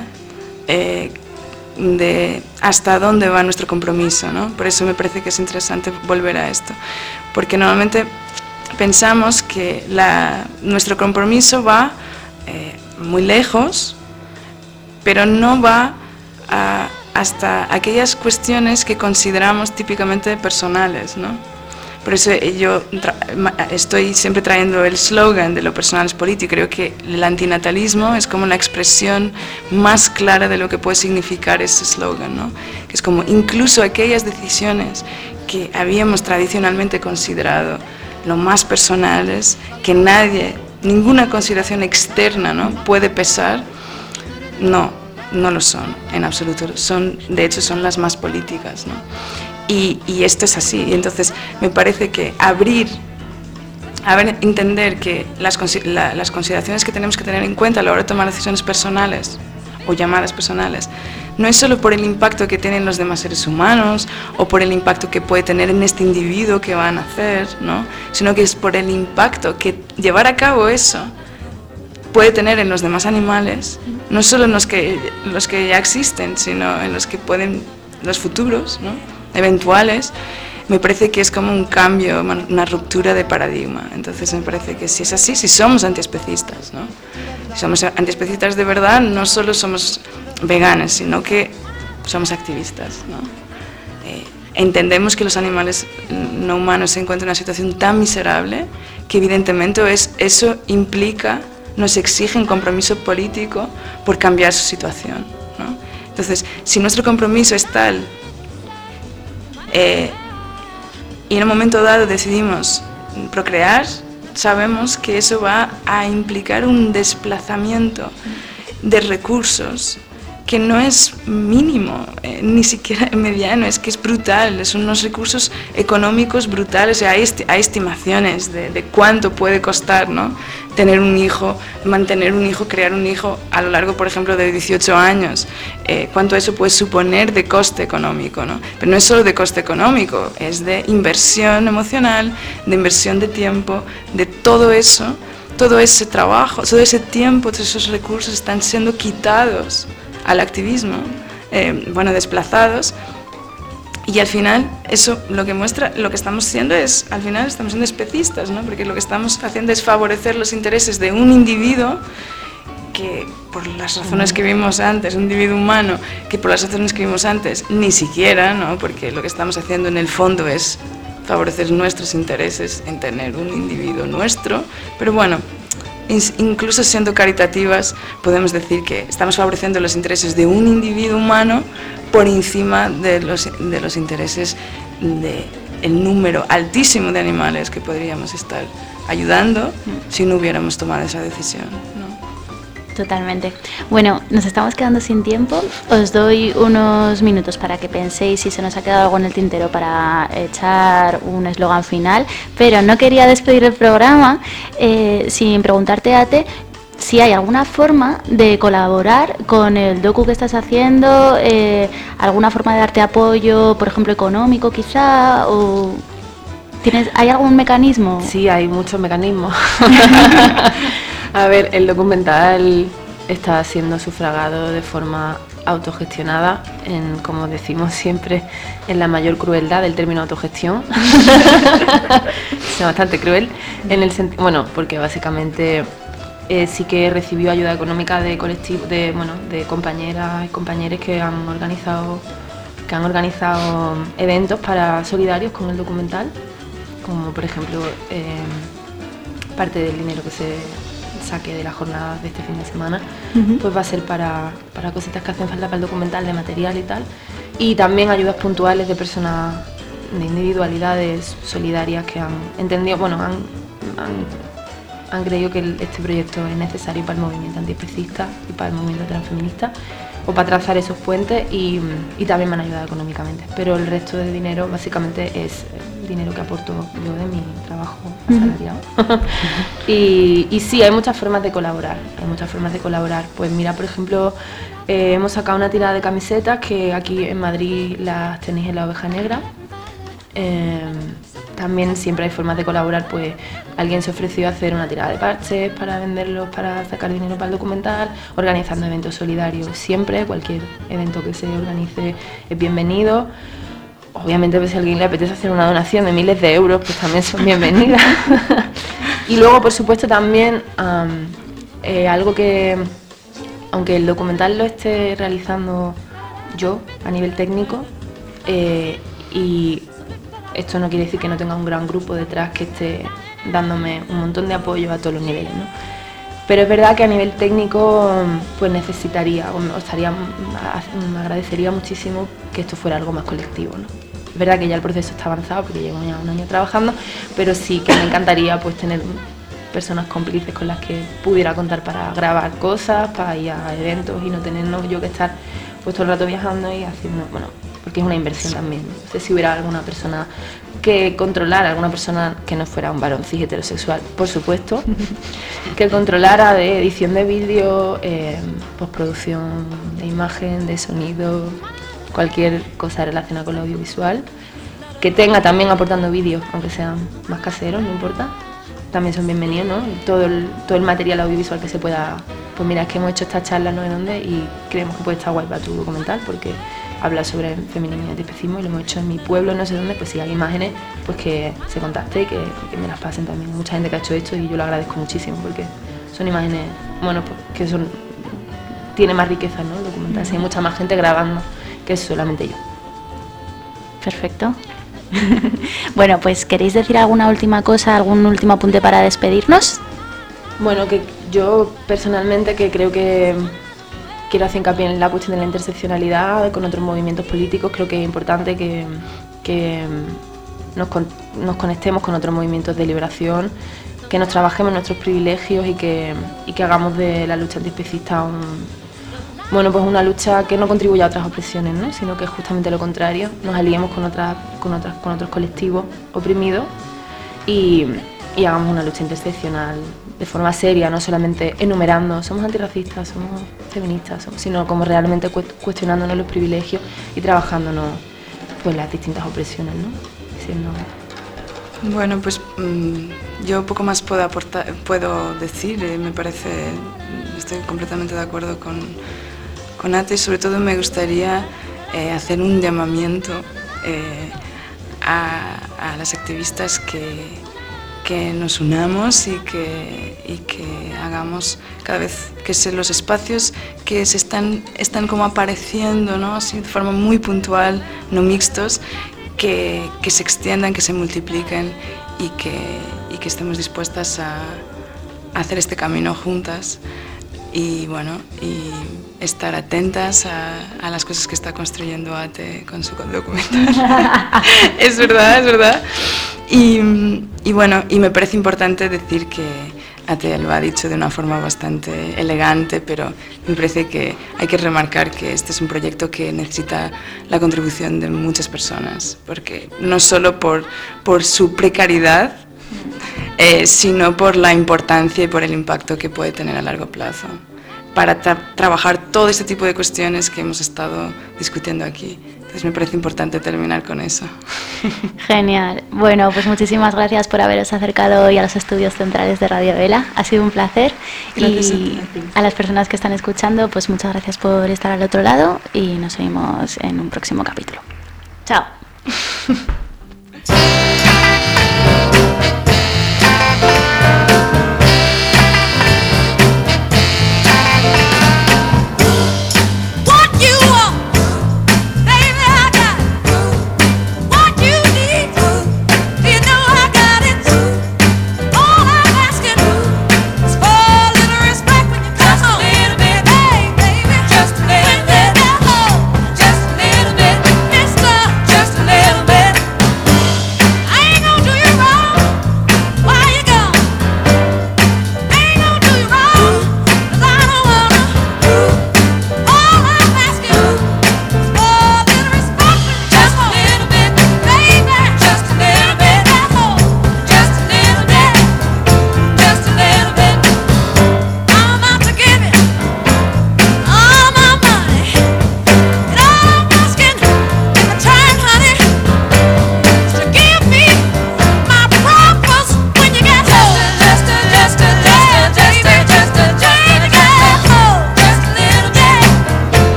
de hasta dónde va nuestro compromiso, ¿no? Por eso me parece que es interesante volver a esto, porque normalmente pensamos que nuestro compromiso va muy lejos, pero no va hasta aquellas cuestiones que consideramos típicamente personales, ¿no? Por eso yo estoy siempre trayendo el slogan de lo personal es político. Creo que el antinatalismo es como la expresión más clara de lo que puede significar ese slogan, ¿no? Que es como incluso aquellas decisiones que habíamos tradicionalmente considerado lo más personales, que ninguna consideración externa, ¿no? puede pesar, no lo son en absoluto. De hecho, son las más políticas, ¿no? Y esto es así. Y entonces me parece que entender que las consideraciones que tenemos que tener en cuenta a la hora de tomar decisiones personales o llamadas personales no es solo por el impacto que tienen los demás seres humanos o por el impacto que puede tener en este individuo que va a nacer, ¿no? Sino que es por el impacto que llevar a cabo eso puede tener en los demás animales, no solo en los que ya existen, sino en los que los futuros, ¿no? eventuales. Me parece que es como un cambio, una ruptura de paradigma. Entonces me parece que si es así, si somos antiespecistas, ¿no? Si somos antiespecistas de verdad, no solo somos veganas, sino que somos activistas, ¿no? Entendemos que los animales no humanos se encuentran en una situación tan miserable que evidentemente eso implica, nos exige un compromiso político por cambiar su situación, ¿no? Entonces, si nuestro compromiso es tal y en un momento dado decidimos procrear, sabemos que eso va a implicar un desplazamiento de recursos que no es mínimo, ni siquiera mediano, es que es brutal, son unos recursos económicos brutales. Hay estimaciones de cuánto puede costar, ¿no? Tener un hijo, mantener un hijo, crear un hijo a lo largo, por ejemplo, de 18 años, cuánto eso puede suponer de coste económico, ¿no? Pero no es solo de coste económico, es de inversión emocional, de inversión de tiempo, de todo eso, todo ese trabajo, todo ese tiempo, todos esos recursos están siendo quitados al activismo, desplazados, Y al final, eso lo que muestra, lo que estamos siendo es, al final estamos siendo especistas, ¿no? Porque lo que estamos haciendo es favorecer los intereses de un individuo que, por las razones que vimos antes, un individuo humano, que por las razones que vimos antes, ni siquiera, ¿no? Porque lo que estamos haciendo en el fondo es favorecer nuestros intereses en tener un individuo nuestro, pero bueno, incluso siendo caritativas, podemos decir que estamos favoreciendo los intereses de un individuo humano por encima de los intereses del número altísimo de animales que podríamos estar ayudando si no hubiéramos tomado esa decisión, ¿no? Totalmente. Bueno, nos estamos quedando sin tiempo. Os doy unos minutos para que penséis si se nos ha quedado algo en el tintero para echar un eslogan final, pero no quería despedir el programa sin preguntarte, Ate, si hay alguna forma de colaborar con el docu que estás haciendo, alguna forma de darte apoyo, por ejemplo, económico quizá, o ¿hay algún mecanismo? Sí, hay muchos mecanismos. A ver, el documental está siendo sufragado de forma autogestionada, como decimos siempre, en la mayor crueldad del término autogestión. Es bastante cruel, bueno, porque básicamente sí que recibió ayuda económica de colectivos, de compañeras y compañeros que han organizado eventos solidarios con el documental, como por ejemplo parte del dinero que se saque de la jornada de este fin de semana, pues va a ser para cositas que hacen falta para el documental, de material y tal, y también ayudas puntuales de personas, de individualidades solidarias que han entendido, han creído que este proyecto es necesario para el movimiento antiespecista y para el movimiento transfeminista, o para trazar esos puentes, y también me han ayudado económicamente, pero el resto de dinero básicamente es dinero que aporto yo de mi trabajo asalariado. Y sí, hay muchas formas de colaborar, pues mira, por ejemplo, hemos sacado una tirada de camisetas que aquí en Madrid las tenéis en La Oveja Negra. También siempre hay formas de colaborar, pues alguien se ofreció a hacer una tirada de parches para venderlos, para sacar dinero para el documental, organizando eventos solidarios. Siempre, cualquier evento que se organice es bienvenido. Obviamente, pues, si a alguien le apetece hacer una donación de miles de euros, pues también son bienvenidas. Y luego, por supuesto, también algo que, aunque el documental lo esté realizando yo a nivel técnico, y esto no quiere decir que no tenga un gran grupo detrás que esté dándome un montón de apoyo a todos los niveles, ¿no? Pero es verdad que a nivel técnico pues necesitaría, me agradecería muchísimo que esto fuera algo más colectivo, ¿no? Es verdad que ya el proceso está avanzado porque llevo ya un año trabajando, pero sí que me encantaría pues tener personas cómplices con las que pudiera contar para grabar cosas, para ir a eventos y no tenernos yo que estar pues todo el rato viajando y haciendo, bueno, porque es una inversión también. No sé si hubiera alguna persona que controlara, alguna persona que no fuera un varón cis heterosexual, por supuesto, que controlara de edición de vídeo, postproducción de imagen, de sonido, cualquier cosa relacionada con lo audiovisual, que tenga también aportando vídeos, aunque sean más caseros, no importa, también son bienvenidos, ¿no? Todo el material audiovisual que se pueda, pues mira, es que hemos hecho esta charla no sé dónde y creemos que puede estar guay para tu documental porque habla sobre el feminismo y antiespecismo y lo hemos hecho en mi pueblo, no sé dónde, pues si hay imágenes, pues que se contacte y que me las pasen también. Mucha gente que ha hecho esto y yo lo agradezco muchísimo porque son imágenes, bueno, pues que tiene más riqueza, ¿no? El documental, si hay mucha más gente grabando que solamente yo. Perfecto. Bueno, pues ¿queréis decir alguna última cosa, algún último apunte para despedirnos? Bueno, que yo personalmente que creo que quiero hacer hincapié en la cuestión de la interseccionalidad con otros movimientos políticos. Creo que es importante que nos conectemos con otros movimientos de liberación, que nos trabajemos nuestros privilegios y que hagamos de la lucha antiespecista pues una lucha que no contribuya a otras opresiones, ¿no? Sino que es justamente lo contrario, nos aliemos con otros colectivos oprimidos y hagamos una lucha interseccional de forma seria, no solamente enumerando somos antirracistas, somos feministas, sino como realmente cuestionándonos los privilegios y trabajándonos pues las distintas opresiones, ¿no? Bueno, pues yo poco más puedo decir, me parece, estoy completamente de acuerdo con Ate y sobre todo me gustaría hacer un llamamiento a las activistas que nos unamos y que hagamos cada vez que los espacios que se están como apareciendo, ¿no? Así de forma muy puntual, no mixtos, que se extiendan, que se multipliquen y que estemos dispuestas a hacer este camino juntas y bueno, y estar atentas a las cosas que está construyendo ATE con su documental. Es verdad. Y bueno, y me parece importante decir que ATE lo ha dicho de una forma bastante elegante, pero me parece que hay que remarcar que este es un proyecto que necesita la contribución de muchas personas, porque no solo por su precariedad, sino por la importancia y por el impacto que puede tener a largo plazo, para trabajar todo este tipo de cuestiones que hemos estado discutiendo aquí. Entonces me parece importante terminar con eso. Genial. Bueno, pues muchísimas gracias por haberos acercado hoy a los estudios centrales de Radio Vela. Ha sido un placer. Gracias Y a las personas que están escuchando, pues muchas gracias por estar al otro lado y nos vemos en un próximo capítulo. Chao.